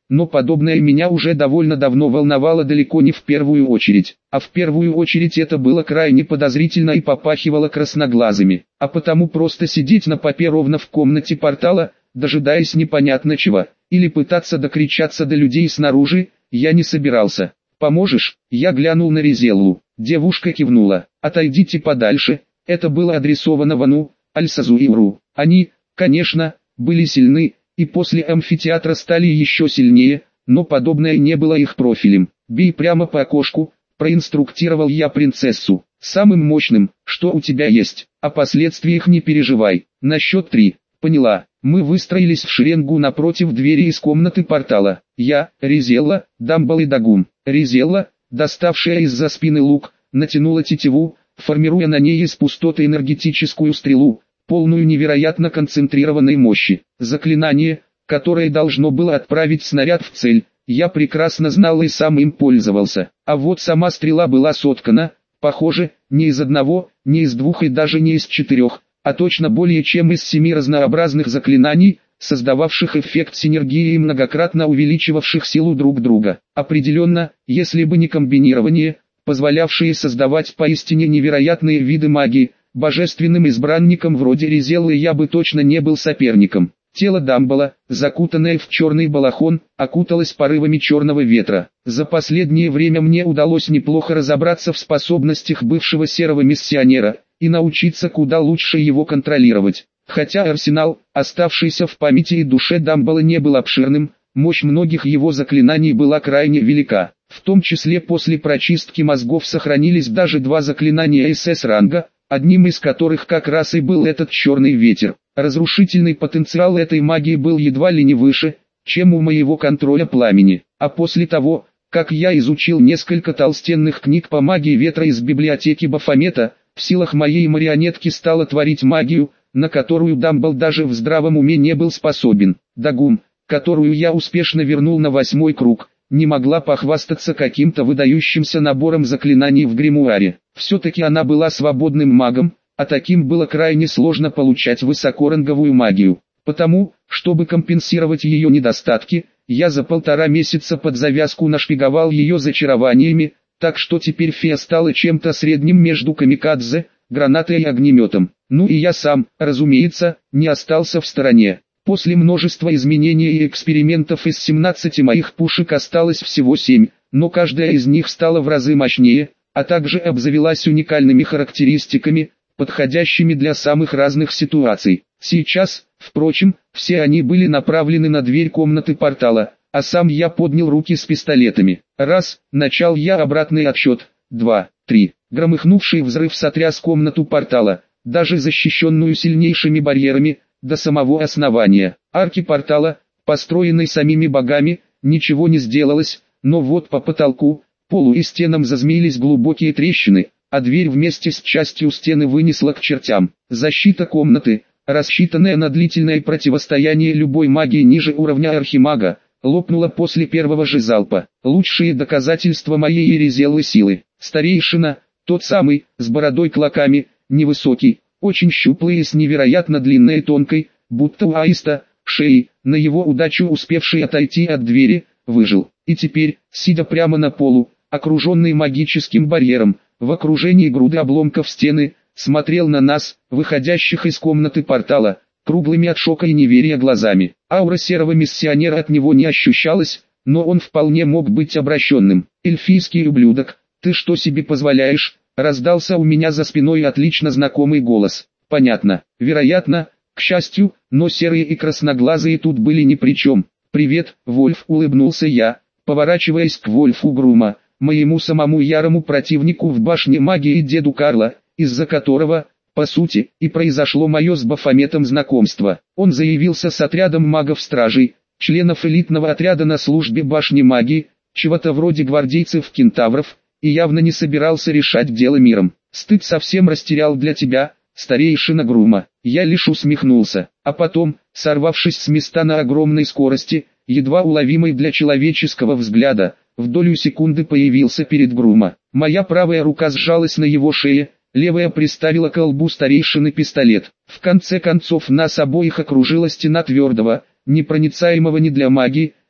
но подобное меня уже довольно давно волновало далеко не в первую очередь. А в первую очередь это было крайне подозрительно и попахивало красноглазыми. А потому просто сидеть на попе ровно в комнате портала, дожидаясь непонятно чего, или пытаться докричаться до людей снаружи, я не собирался. «Поможешь?» Я глянул на Ризеллу. Девушка кивнула. «Отойдите подальше». Это было адресовано Вану, Альсазу и Уру. Они, конечно, были сильны, и после амфитеатра стали еще сильнее, но подобное не было их профилем. «Бей прямо по окошку», проинструктировал я принцессу. «Самым мощным, что у тебя есть, о последствиях не переживай. На счет 3. Поняла». Мы выстроились в шеренгу напротив двери из комнаты портала. Я, Ризелла, Дамбал и Дагум. Ризелла, доставшая из-за спины лук, натянула тетиву, формируя на ней из пустоты энергетическую стрелу, полную невероятно концентрированной мощи. Заклинание, которое должно было отправить снаряд в цель, я прекрасно знал и сам им пользовался. А вот сама стрела была соткана, похоже, не из одного, не из двух и даже не из 4, а точно более чем из 7 разнообразных заклинаний, создававших эффект синергии и многократно увеличивавших силу друг друга. Определенно, если бы не комбинирование, позволявшее создавать поистине невероятные виды магии, божественным избранником вроде Ризеллы я бы точно не был соперником. Тело Дамбала, закутанное в черный балахон, окуталось порывами черного ветра. За последнее время мне удалось неплохо разобраться в способностях бывшего серого миссионера и научиться куда лучше его контролировать. Хотя арсенал, оставшийся в памяти и душе Дамбала, не был обширным, мощь многих его заклинаний была крайне велика. В том числе после прочистки мозгов сохранились даже 2 заклинания СС-ранга, одним из которых как раз и был этот черный ветер. Разрушительный потенциал этой магии был едва ли не выше, чем у моего контроля пламени. А после того, как я изучил несколько толстенных книг по магии ветра из библиотеки Бафомета, в силах моей марионетки стало творить магию, на которую Дамбал даже в здравом уме не был способен. Дагум, которую я успешно вернул на 8-й круг, не могла похвастаться каким-то выдающимся набором заклинаний в гримуаре. Все-таки она была свободным магом, а таким было крайне сложно получать высокоранговую магию. Потому, чтобы компенсировать ее недостатки, я за 1,5 месяца под завязку нашпиговал ее зачарованиями, так что теперь фея стала чем-то средним между камикадзе, гранатой и огнеметом. Ну и я сам, разумеется, не остался в стороне. После множества изменений и экспериментов из 17 моих пушек осталось всего 7, но каждая из них стала в разы мощнее, а также обзавелась уникальными характеристиками, подходящими для самых разных ситуаций. Сейчас, впрочем, все они были направлены на дверь комнаты портала, а сам я поднял руки с пистолетами. Раз, начал я обратный отсчет, 2, 3. Громыхнувший взрыв сотряс комнату портала, даже защищенную сильнейшими барьерами, до самого основания. Арки портала, построенной самими богами, ничего не сделалось, но вот по потолку, полу и стенам зазмеились глубокие трещины, а дверь вместе с частью стены вынесла к чертям. Защита комнаты, рассчитанная на длительное противостояние любой магии ниже уровня архимага, лопнула после первого же залпа. Лучшие доказательства моей и Ризеллы силы. Старейшина, тот самый, с бородой-клоками, невысокий, очень щуплый и с невероятно длинной и тонкой, будто у аиста, шеей, на его удачу успевший отойти от двери, выжил. И теперь, сидя прямо на полу, окруженный магическим барьером, в окружении груды обломков стены, смотрел на нас, выходящих из комнаты портала, круглыми от шока и неверия глазами. Аура серого миссионера от него не ощущалась, но он вполне мог быть обращенным. «Эльфийский ублюдок, ты что себе позволяешь?» Раздался у меня за спиной отлично знакомый голос. Понятно, вероятно, к счастью, но серые и красноглазые тут были ни при чем. «Привет, Вольф», улыбнулся я, поворачиваясь к Вольфу Грума, моему самому ярому противнику в башне магии деду Карла, из-за которого, по сути, и произошло мое с Бафометом знакомство. Он заявился с отрядом магов-стражей, членов элитного отряда на службе башни магии, чего-то вроде гвардейцев-кентавров, и явно не собирался решать дело миром. «Стыд совсем растерял для тебя, старейшина Грума». Я лишь усмехнулся, а потом, сорвавшись с места на огромной скорости, едва уловимой для человеческого взгляда, в долю секунды появился перед Грума. Моя правая рука сжалась на его шее, левая приставила к лбу старейшины пистолет. В конце концов нас обоих окружила стена твердого, непроницаемого ни для магии,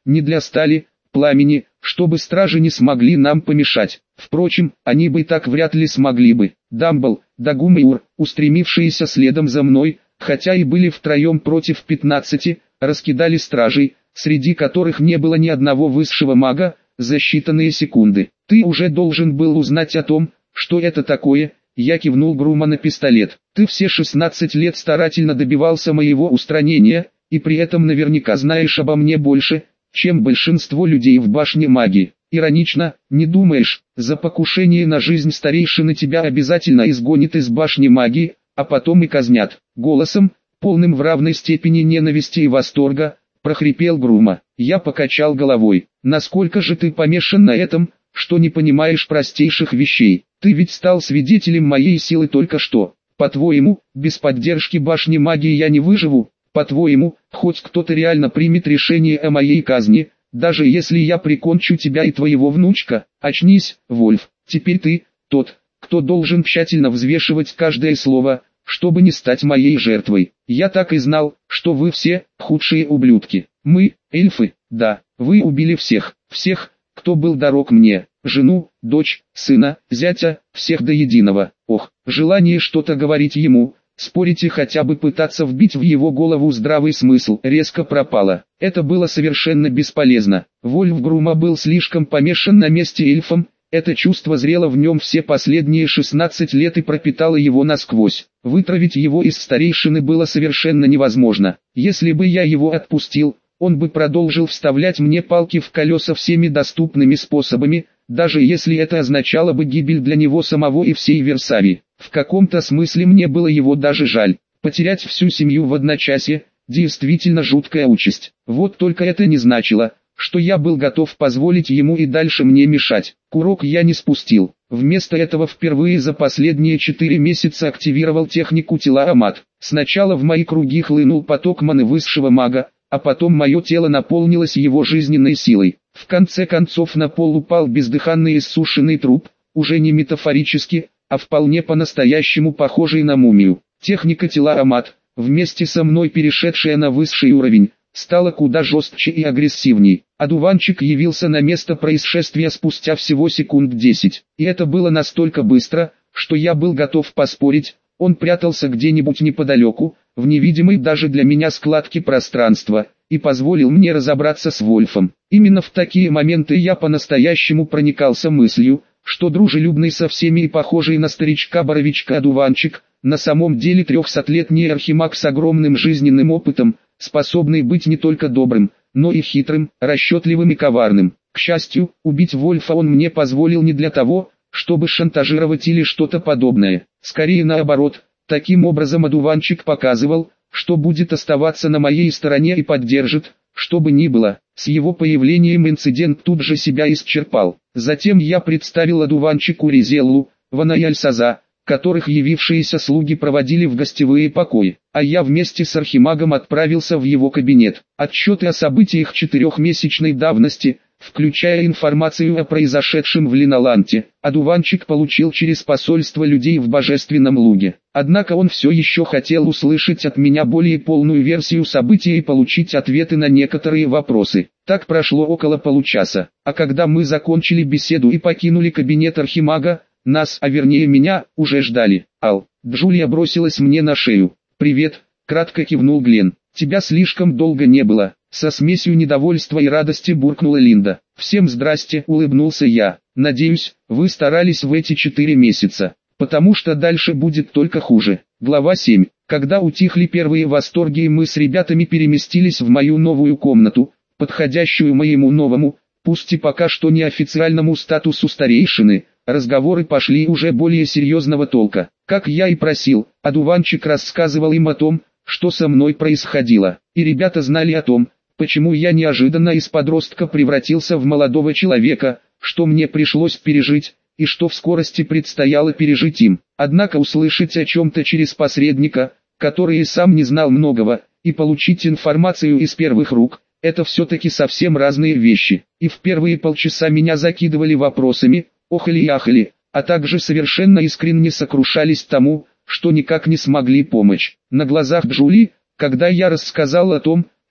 не для стали, пламени, чтобы стражи не смогли нам помешать. Впрочем, они бы и так вряд ли смогли бы. Дамбл, Дагум и Ур, устремившиеся следом за мной, хотя и были втроем против 15, раскидали стражей, среди которых не было ни одного высшего мага, за считанные секунды. «Ты уже должен был узнать о том, что это такое», я кивнул Грума на пистолет. «Ты все 16 лет старательно добивался моего устранения, и при этом наверняка знаешь обо мне больше, чем большинство людей в башне магии. Иронично, не думаешь, за покушение на жизнь старейшины тебя обязательно изгонят из башни магии, а потом и казнят?» Голосом, полным в равной степени ненависти и восторга, прохрипел Грума. Я покачал головой. «Насколько же ты помешан на этом, что не понимаешь простейших вещей? Ты ведь стал свидетелем моей силы только что. По-твоему, без поддержки башни магии я не выживу? По-твоему, хоть кто-то реально примет решение о моей казни, даже если я прикончу тебя и твоего внучка? Очнись, Вольф, теперь ты, тот, кто должен тщательно взвешивать каждое слово, чтобы не стать моей жертвой. Я так и знал, что вы все, худшие ублюдки. Мы, эльфы, да, вы убили всех, кто был дорог мне, жену, дочь, сына, зятя, всех до единого». Ох, желание что-то говорить ему, спорить и хотя бы пытаться вбить в его голову здравый смысл резко пропало. Это было совершенно бесполезно. Вольф Грума был слишком помешан на месте эльфом, это чувство зрело в нем все последние 16 лет и пропитало его насквозь. Вытравить его из старейшины было совершенно невозможно. Если бы я его отпустил, он бы продолжил вставлять мне палки в колеса всеми доступными способами, даже если это означало бы гибель для него самого и всей Версавии. В каком-то смысле мне было его даже жаль. Потерять всю семью в одночасье – действительно жуткая участь. Вот только это не значило, что я был готов позволить ему и дальше мне мешать. Курок я не спустил. Вместо этого впервые за последние 4 месяца активировал технику тела Амат. Сначала в мои круги хлынул поток маны высшего мага, а потом мое тело наполнилось его жизненной силой. В конце концов на пол упал бездыханный иссушенный труп, уже не метафорически, а вполне по-настоящему похожий на мумию. Техника тела Амат, вместе со мной перешедшая на высший уровень, стала куда жестче и агрессивней. Одуванчик явился на место происшествия спустя всего секунд 10. И это было настолько быстро, что я был готов поспорить, он прятался где-нибудь неподалеку, в невидимой даже для меня складке пространства, и позволил мне разобраться с Вольфом. Именно в такие моменты я по-настоящему проникался мыслью, что дружелюбный со всеми и похожий на старичка-боровичка одуванчик, на самом деле 300-летний архимаг с огромным жизненным опытом, способный быть не только добрым, но и хитрым, расчетливым и коварным. К счастью, убить Вольфа он мне позволил не для того, чтобы шантажировать или что-то подобное. Скорее наоборот, таким образом одуванчик показывал, что будет оставаться на моей стороне и поддержит, что бы ни было. С его появлением инцидент тут же себя исчерпал. Затем я представил одуванчику Ризеллу, Вана и Альсаза, которых явившиеся слуги проводили в гостевые покои, а я вместе с архимагом отправился в его кабинет. Отчеты о событиях 4-месячной давности, включая информацию о произошедшем в Линаланте, одуванчик получил через посольство людей в Божественном Луге. Однако он все еще хотел услышать от меня более полную версию событий и получить ответы на некоторые вопросы. Так прошло около получаса, а когда мы закончили беседу и покинули кабинет архимага, нас, а вернее меня, уже ждали. «Ал». Джулия бросилась мне на шею. «Привет», — кратко кивнул Глен. «Тебя слишком долго не было». Со смесью недовольства и радости буркнула Линда. «Всем здрасте», — улыбнулся я. «Надеюсь, вы старались в эти 4 месяца, потому что дальше будет только хуже». Глава 7. Когда утихли первые восторги и мы с ребятами переместились в мою новую комнату, подходящую моему новому, пусть и пока что неофициальному статусу старейшины, разговоры пошли уже более серьезного толка. Как я и просил, одуванчик рассказывал им о том, что со мной происходило, и ребята знали о том, почему я неожиданно из подростка превратился в молодого человека, что мне пришлось пережить, и что в скорости предстояло пережить им. Однако услышать о чем-то через посредника, который и сам не знал многого, и получить информацию из первых рук, это все-таки совсем разные вещи. И в первые полчаса меня закидывали вопросами, охали и ахали, а также совершенно искренне сокрушались тому, что никак не смогли помочь. На глазах Джули, когда я рассказал о том,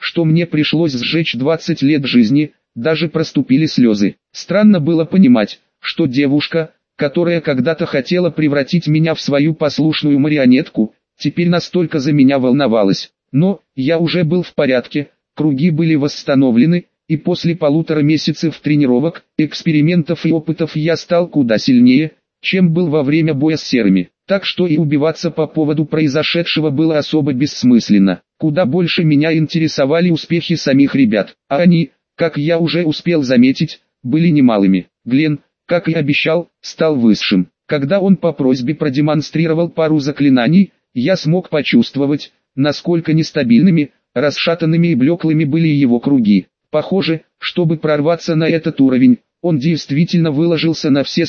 что мне пришлось сжечь 20 лет жизни, даже проступили слезы. Странно было понимать, что девушка, которая когда-то хотела превратить меня в свою послушную марионетку, теперь настолько за меня волновалась. Но я уже был в порядке, круги были восстановлены, и после 1,5 месяцев тренировок, экспериментов и опытов я стал куда сильнее, чем был во время боя с серыми. Так что и убиваться по поводу произошедшего было особо бессмысленно. Куда больше меня интересовали успехи самих ребят, а они, как я уже успел заметить, были немалыми. Глен, как и обещал, стал высшим. Когда он по просьбе продемонстрировал пару заклинаний, я смог почувствовать, насколько нестабильными, расшатанными и блеклыми были его круги. Похоже, чтобы прорваться на этот уровень, он действительно выложился на все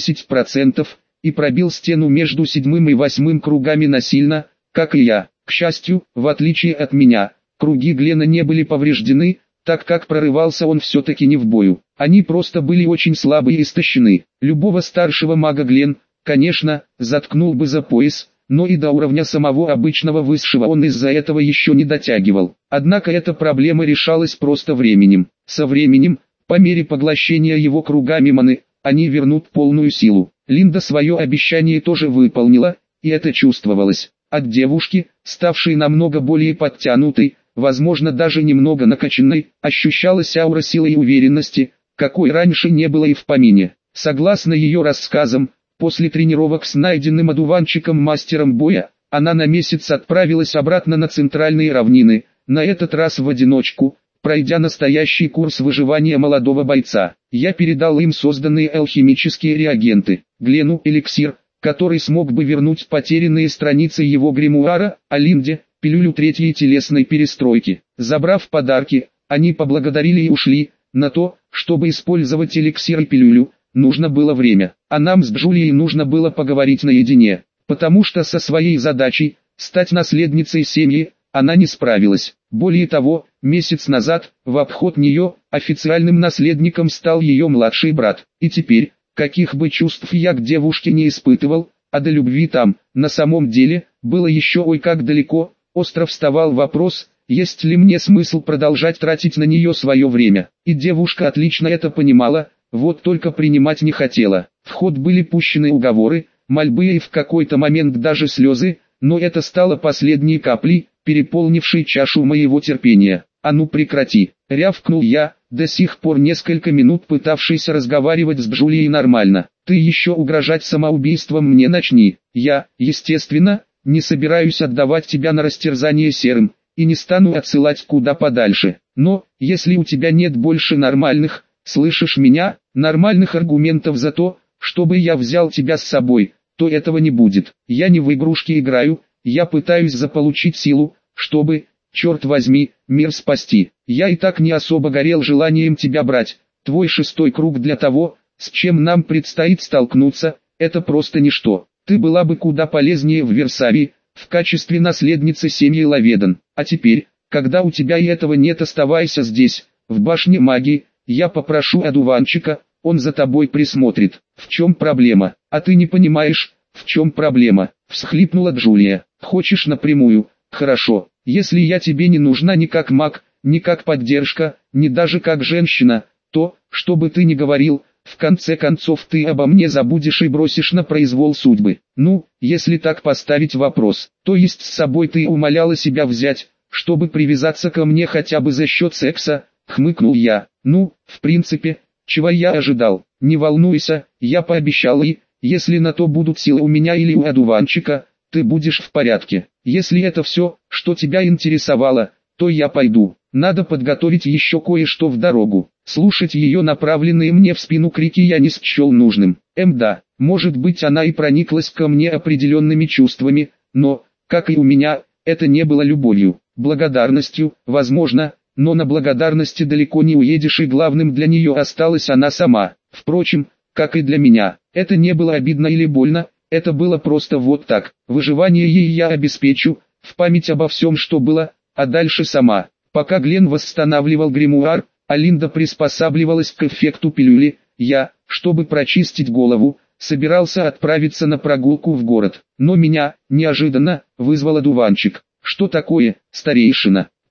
110% и пробил стену между 7 и 8 кругами насильно, как и я. К счастью, в отличие от меня, круги Глена не были повреждены, так как прорывался он все-таки не в бою. Они просто были очень слабы и истощены. Любого старшего мага Глен, конечно, заткнул бы за пояс, но и до уровня самого обычного высшего он из-за этого еще не дотягивал. Однако эта проблема решалась просто временем. Со временем, по мере поглощения его кругами маны, они вернут полную силу. Линда свое обещание тоже выполнила, и это чувствовалось. От девушки, ставшей намного более подтянутой, возможно даже немного накачанной, ощущалась аура силы и уверенности, какой раньше не было и в помине. Согласно ее рассказам, после тренировок с найденным одуванчиком мастером боя, она на месяц отправилась обратно на центральные равнины, на этот раз в одиночку, пройдя настоящий курс выживания молодого бойца. Я передал им созданные алхимические реагенты, Глену эликсир, который смог бы вернуть потерянные страницы его гримуара, а Линде пилюлю третьей телесной перестройки. Забрав подарки, они поблагодарили и ушли. На то, чтобы использовать эликсир и пилюлю, нужно было время, а нам с Джулией нужно было поговорить наедине, потому что со своей задачей, стать наследницей семьи, она не справилась. Более того, месяц назад, в обход нее, официальным наследником стал ее младший брат. И теперь, каких бы чувств я к девушке не испытывал, а до любви там, на самом деле, было еще ой как далеко. Остро вставал вопрос, есть ли мне смысл продолжать тратить на нее свое время. И девушка отлично это понимала, вот только принимать не хотела. В ход были пущены уговоры, мольбы и в какой-то момент даже слезы, но это стало последней каплей, переполнившей чашу моего терпения. «А ну прекрати!» — рявкнул я, до сих пор несколько минут пытавшийся разговаривать с Джулией нормально. «Ты еще угрожать самоубийством мне начни. Я, естественно, не собираюсь отдавать тебя на растерзание серым, и не стану отсылать куда подальше. Но, если у тебя нет больше нормальных, слышишь меня, нормальных аргументов за то, чтобы я взял тебя с собой, то этого не будет. Я не в игрушки играю, я пытаюсь заполучить силу, чтобы, черт возьми, мир спасти. Я и так не особо горел желанием тебя брать. Твой 6-й круг для того, с чем нам предстоит столкнуться, это просто ничто. Ты была бы куда полезнее в Версавии, в качестве наследницы семьи Лаведан. А теперь, когда у тебя и этого нет, оставайся здесь, в башне магии, я попрошу одуванчика, он за тобой присмотрит. В чем проблема? А ты не понимаешь, в чем проблема? Всхлипнула Джулия. Хочешь напрямую? Хорошо. Если я тебе не нужна ни как маг, ни как поддержка, ни даже как женщина, то, что бы ты ни говорил, в конце концов ты обо мне забудешь и бросишь на произвол судьбы. Ну, если так поставить вопрос, то есть с собой ты умоляла себя взять, чтобы привязаться ко мне хотя бы за счет секса, хмыкнул я. Ну, в принципе, чего я ожидал. Не волнуйся, я пообещал и, если на то будут силы у меня или у одуванчика, ты будешь в порядке. Если это все, что тебя интересовало, то я пойду. Надо подготовить еще кое-что в дорогу. Слушать ее направленные мне в спину крики я не счел нужным. Да, может быть она и прониклась ко мне определенными чувствами, но, как и у меня, это не было любовью. Благодарностью, возможно, но на благодарности далеко не уедешь, и главным для нее осталась она сама. Впрочем, как и для меня, это не было обидно или больно, это было просто вот так. Выживание ей я обеспечу, в память обо всем, что было, а дальше сама. Пока Глен восстанавливал гримуар, а Линда приспосабливалась к эффекту пилюли, я, чтобы прочистить голову, собирался отправиться на прогулку в город. Но меня, неожиданно, вызвал одуванчик. «Что такое, старейшина?»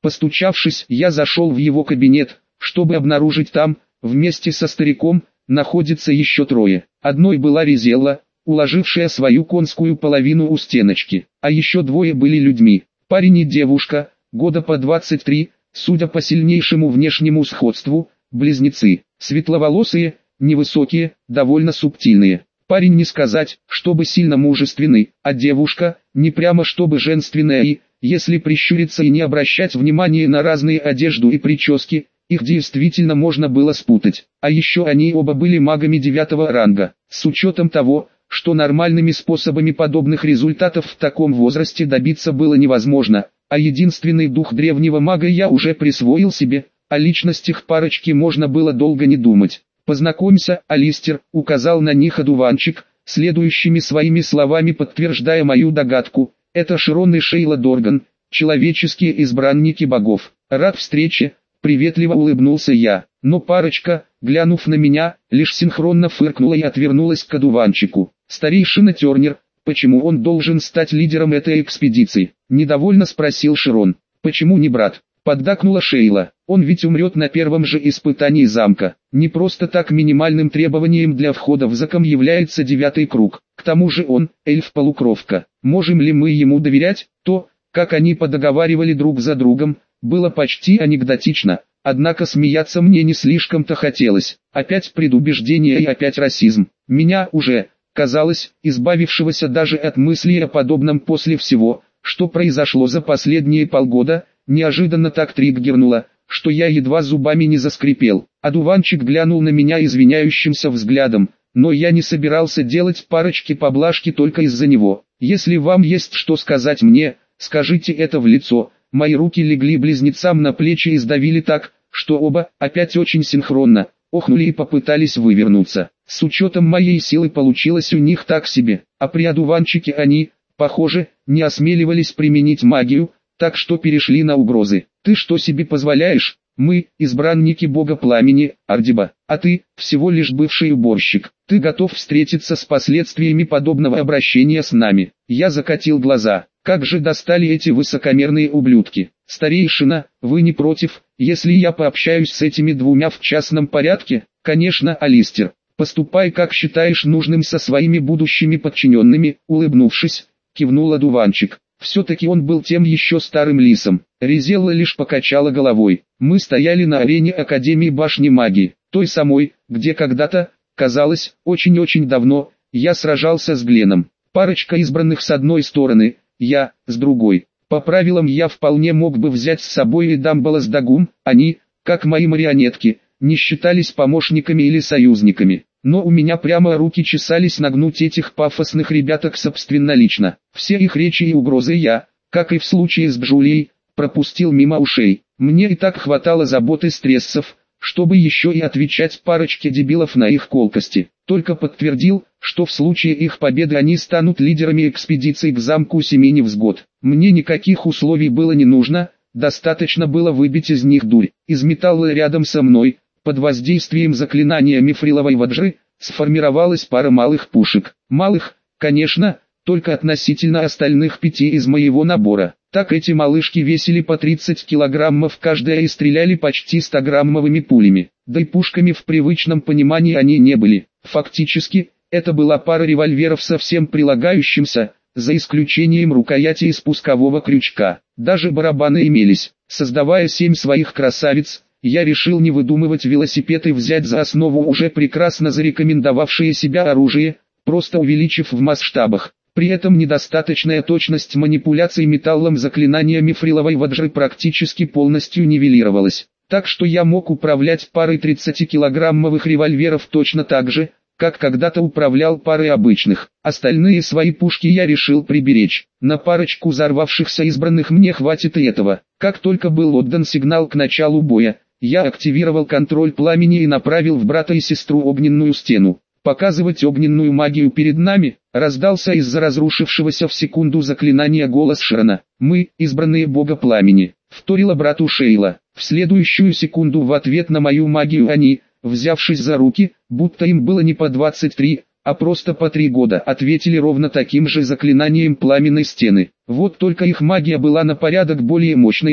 Постучавшись, я зашел в его кабинет, чтобы обнаружить там, вместе со стариком, находится еще трое. Одной была Резелла, уложившая свою конскую половину у стеночки, а еще двое были людьми. Парень и девушка, года по 23, судя по сильнейшему внешнему сходству, близнецы, светловолосые, невысокие, довольно субтильные. Парень не сказать, чтобы сильно мужественный, а девушка, не прямо чтобы женственная и, если прищуриться и не обращать внимания на разные одежду и прически, их действительно можно было спутать. А еще они оба были магами 9-го ранга. С учетом того, что нормальными способами подобных результатов в таком возрасте добиться было невозможно, а единственный дух древнего мага я уже присвоил себе, о личностях парочки можно было долго не думать. «Познакомься, Алистер», — указал на них одуванчик, следующими своими словами подтверждая мою догадку. «Это Широн и Шейла Дорган, человеческие избранники богов. Рад встрече», — приветливо улыбнулся я. Но парочка, глянув на меня, лишь синхронно фыркнула и отвернулась к одуванчику. «Старейшина Тернер, почему он должен стать лидером этой экспедиции?» — недовольно спросил Широн. «Почему не брат?» — поддакнула Шейла. «Он ведь умрет на первом же испытании замка. Не просто так минимальным требованием для входа в заком является 9-й круг. К тому же он, эльф-полукровка. Можем ли мы ему доверять?» То, как они подоговаривали друг за другом, было почти анекдотично. Однако смеяться мне не слишком-то хотелось. Опять предубеждение и опять расизм. Меня уже, казалось, избавившегося даже от мыслей о подобном после всего, что произошло за последние полгода, неожиданно так триггернуло, что я едва зубами не заскрипел. Одуванчик глянул на меня извиняющимся взглядом, но я не собирался делать парочке поблажки только из-за него. «Если вам есть что сказать мне, скажите это в лицо». Мои руки легли близнецам на плечи и сдавили так, что оба, опять очень синхронно, охнули и попытались вывернуться. С учетом моей силы получилось у них так себе, а при одуванчике они, похоже, не осмеливались применить магию, так что перешли на угрозы. «Ты что себе позволяешь? Мы, избранники бога пламени, Ардиба, а ты, всего лишь бывший уборщик. Ты готов встретиться с последствиями подобного обращения с нами?» Я закатил глаза. Как же достали эти высокомерные ублюдки. «Старейшина, вы не против, если я пообщаюсь с этими двумя в частном порядке?» «Конечно, Алистер. Поступай как считаешь нужным со своими будущими подчиненными», улыбнувшись, кивнул одуванчик. Все-таки он был тем еще старым лисом. Резелла лишь покачала головой. Мы стояли на арене Академии Башни Магии, той самой, где когда-то, казалось, очень-очень давно, я сражался с Гленом. Парочка избранных с одной стороны, я, с другой. По правилам я вполне мог бы взять с собой и Дамбала с Дагум, они, как мои марионетки, не считались помощниками или союзниками. Но у меня прямо руки чесались нагнуть этих пафосных ребяток собственнолично. Все их речи и угрозы я, как и в случае с Джулией, пропустил мимо ушей. Мне и так хватало забот и стрессов, чтобы еще и отвечать парочке дебилов на их колкости. Только подтвердил, что в случае их победы они станут лидерами экспедиции к замку Семи Невзгод. Мне никаких условий было не нужно, достаточно было выбить из них дурь. Из металла рядом со мной, под воздействием заклинания мифриловой ваджры, сформировалась пара малых пушек. Малых, конечно, только относительно остальных 5 из моего набора. Так эти малышки весили по 30 килограммов каждая и стреляли почти 100-граммовыми пулями. Да и пушками в привычном понимании они не были. Фактически, это была пара револьверов со всем прилагающимся, за исключением рукояти и спускового крючка. Даже барабаны имелись. Создавая 7 своих красавиц, я решил не выдумывать велосипед и взять за основу уже прекрасно зарекомендовавшее себя оружие, просто увеличив в масштабах. При этом недостаточная точность манипуляций металлом заклинания мифриловой ваджры практически полностью нивелировалась. Так что я мог управлять парой 30-килограммовых револьверов точно так же, как когда-то управлял парой обычных. Остальные свои пушки я решил приберечь. На парочку взорвавшихся избранных мне хватит и этого. Как только был отдан сигнал к началу боя, я активировал контроль пламени и направил в брата и сестру огненную стену. «Показывать огненную магию перед нами», раздался из-за разрушившегося в секунду заклинания голос Широна. «Мы, избранные бога пламени», вторила брату Шейла. В следующую секунду в ответ на мою магию они, взявшись за руки, будто им было не по 23, а просто по 3 года, ответили ровно таким же заклинанием пламенной стены. Вот только их магия была на порядок более мощной и,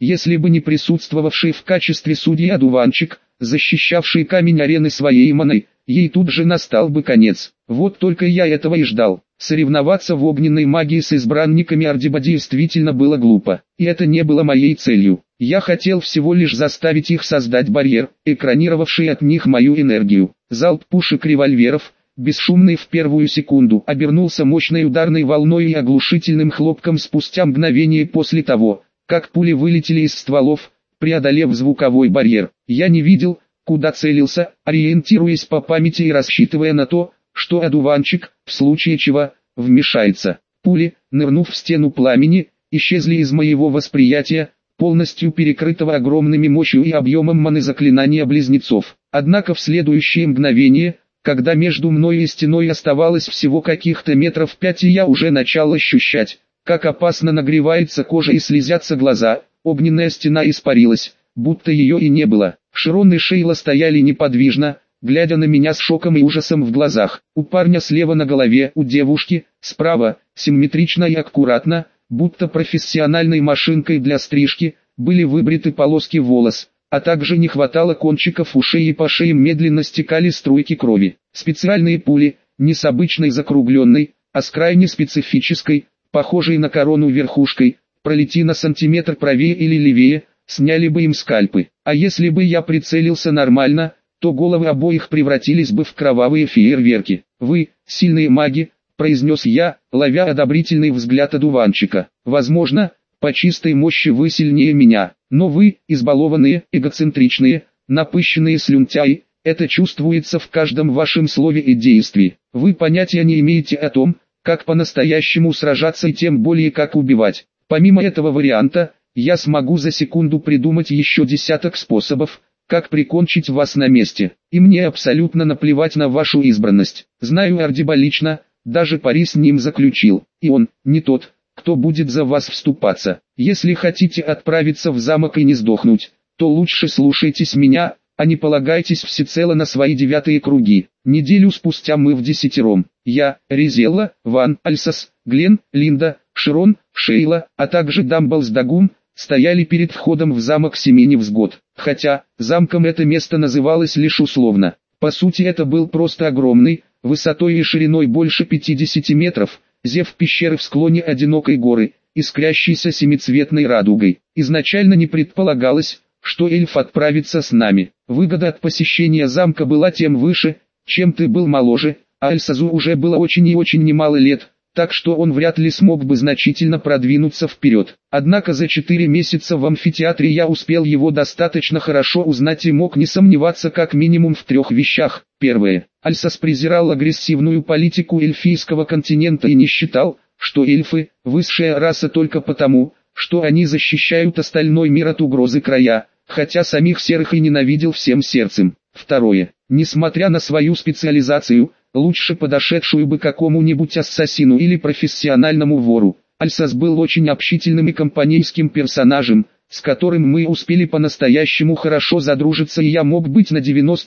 Если бы не присутствовавший в качестве судьи одуванчик, защищавший камень арены своей маной, ей тут же настал бы конец. Вот только я этого и ждал. Соревноваться в огненной магии с избранниками Ардиба действительно было глупо, и это не было моей целью. Я хотел всего лишь заставить их создать барьер, экранировавший от них мою энергию. Залп пушек револьверов, бесшумный в первую секунду, обернулся мощной ударной волной и оглушительным хлопком спустя мгновение после того, как пули вылетели из стволов, преодолев звуковой барьер. Я не видел, куда целился, ориентируясь по памяти и рассчитывая на то, что одуванчик, в случае чего, вмешается. Пули, нырнув в стену пламени, исчезли из моего восприятия, полностью перекрытого огромными мощью и объемом маны заклинания близнецов. Однако в следующее мгновение, когда между мной и стеной оставалось всего каких-то метров 5, и я уже начал ощущать, как опасно нагревается кожа и слезятся глаза, огненная стена испарилась, будто ее и не было. Широн и Шейла стояли неподвижно, глядя на меня с шоком и ужасом в глазах. У парня слева на голове, у девушки, справа, симметрично и аккуратно, будто профессиональной машинкой для стрижки, были выбриты полоски волос, а также не хватало кончиков ушей и по шее медленно стекали струйки крови. Специальные пули, не с обычной закругленной, а с крайне специфической, похожей на корону верхушкой, пролети на сантиметр правее или левее, сняли бы им скальпы. А если бы я прицелился нормально, то головы обоих превратились бы в кровавые фейерверки. «Вы, сильные маги», — произнес я, ловя одобрительный взгляд одуванчика. «Возможно, по чистой мощи вы сильнее меня, но вы, избалованные, эгоцентричные, напыщенные слюнтяи, это чувствуется в каждом вашем слове и действии. Вы понятия не имеете о том, как по-настоящему сражаться и тем более как убивать. Помимо этого варианта, я смогу за секунду придумать еще десяток способов, как прикончить вас на месте. И мне абсолютно наплевать на вашу избранность. Знаю Ардиба лично, даже пари с ним заключил, и он не тот, кто будет за вас вступаться. Если хотите отправиться в замок и не сдохнуть, то лучше слушайтесь меня, а не полагайтесь всецело на свои девятые круги». Неделю спустя мы вдесятером. Я, Ризелла, Ван, Альсас, Глен, Линда, Широн, Шейла, а также Дамблдагум, стояли перед входом в замок Семи Невзгод. Хотя, замком это место называлось лишь условно. По сути это был просто огромный, высотой и шириной больше 50 метров, зев пещеры в склоне одинокой горы, искрящейся семицветной радугой. Изначально не предполагалось, что эльф отправится с нами. Выгода от посещения замка была тем выше, чем ты был моложе, а Альсазу уже было очень и очень немало лет, так что он вряд ли смог бы значительно продвинуться вперед. Однако за 4 месяца в амфитеатре я успел его достаточно хорошо узнать и мог не сомневаться как минимум в 3 вещах. Первое. Альсас презирал агрессивную политику эльфийского континента и не считал, что эльфы – высшая раса только потому, что они защищают остальной мир от угрозы края, хотя самих серых и ненавидел всем сердцем. Второе. Несмотря на свою специализацию, лучше подошедшую бы какому-нибудь ассасину или профессиональному вору, Альсас был очень общительным и компанейским персонажем, с которым мы успели по-настоящему хорошо задружиться, и я мог быть на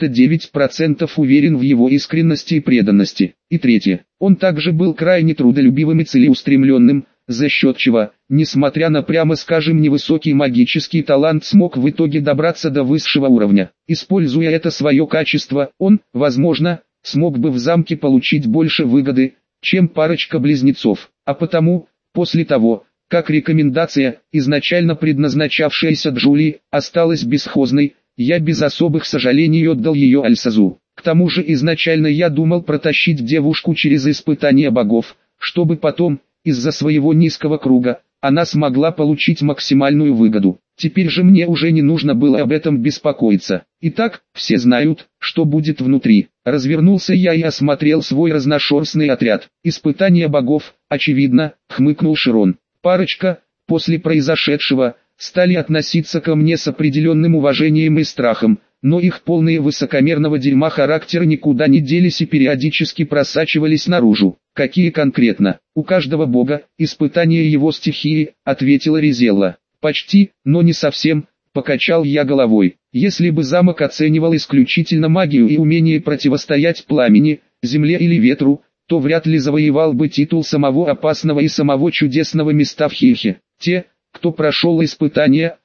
99% уверен в его искренности и преданности. И третье. Он также был крайне трудолюбивым и целеустремленным, за счет чего, несмотря на прямо скажем невысокий магический талант, смог в итоге добраться до высшего уровня. Используя это свое качество, он, возможно, смог бы в замке получить больше выгоды, чем парочка близнецов. А потому, после того, как рекомендация, изначально предназначавшаяся Джулии, осталась бесхозной, я без особых сожалений отдал ее Альсазу. К тому же изначально я думал протащить девушку через испытания богов, чтобы потом, из-за своего низкого круга, она смогла получить максимальную выгоду. Теперь же мне уже не нужно было об этом беспокоиться. Итак, все знают, что будет внутри. Развернулся я и осмотрел свой разношерстный отряд. Испытания богов, очевидно, хмыкнул Широн. Парочка, после произошедшего, стали относиться ко мне с определенным уважением и страхом, но их полные высокомерного дерьма характеры никуда не делись и периодически просачивались наружу. Какие конкретно? У каждого бога, испытание его стихии, ответила Ризелла. Почти, но не совсем, покачал я головой. Если бы замок оценивал исключительно магию и умение противостоять пламени, земле или ветру, то вряд ли завоевал бы титул самого опасного и самого чудесного места в Хихе. Те, кто прошел испытания,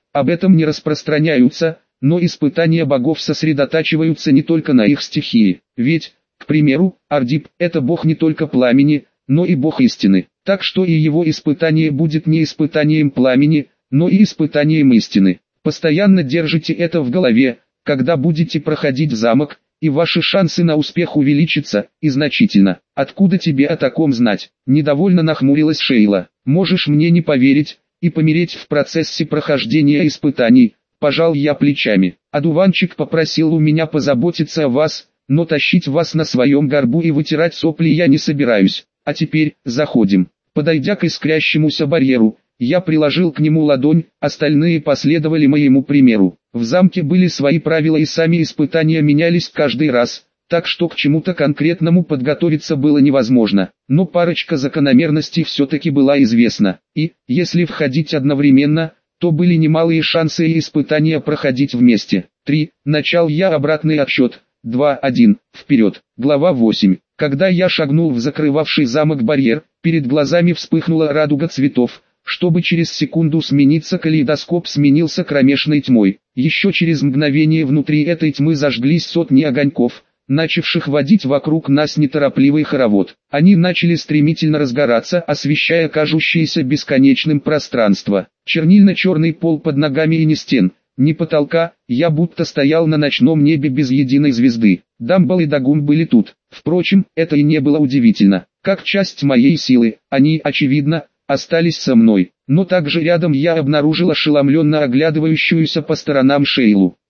об этом не распространяются, но испытания богов сосредотачиваются не только на их стихии. Ведь, к примеру, Ардип – это бог не только пламени, но и бог истины. Так что и его испытание будет не испытанием пламени, но и испытанием истины. Постоянно держите это в голове, когда будете проходить замок, и ваши шансы на успех увеличатся, и значительно. Откуда тебе о таком знать? Недовольно нахмурилась Шейла. Можешь мне не поверить, и помереть в процессе прохождения испытаний. Пожал я плечами. Одуванчик попросил у меня позаботиться о вас, но тащить вас на своем горбу и вытирать сопли я не собираюсь. А теперь, заходим. Подойдя к искрящемуся барьеру, я приложил к нему ладонь, остальные последовали моему примеру. В замке были свои правила и сами испытания менялись каждый раз, так что к чему-то конкретному подготовиться было невозможно. Но парочка закономерностей все-таки была известна. И, если входить одновременно, то были немалые шансы и испытания проходить вместе. 3. Начал я обратный отсчет. 2, 1, вперед. Глава 8. Когда я шагнул в закрывавший замок барьер, перед глазами вспыхнула радуга цветов, чтобы через секунду смениться калейдоскоп сменился кромешной тьмой. Еще через мгновение внутри этой тьмы зажглись сотни огоньков, начавших водить вокруг нас неторопливый хоровод. Они начали стремительно разгораться, освещая кажущееся бесконечным пространство. Чернильно-черный пол под ногами и ни стен, ни потолка, я будто стоял на ночном небе без единой звезды. Дамбал и Дагун были тут. Впрочем, это и не было удивительно. Как часть моей силы, они, очевидно, остались со мной. Но также рядом я обнаружил ошеломленно оглядывающуюся по сторонам Шейлу.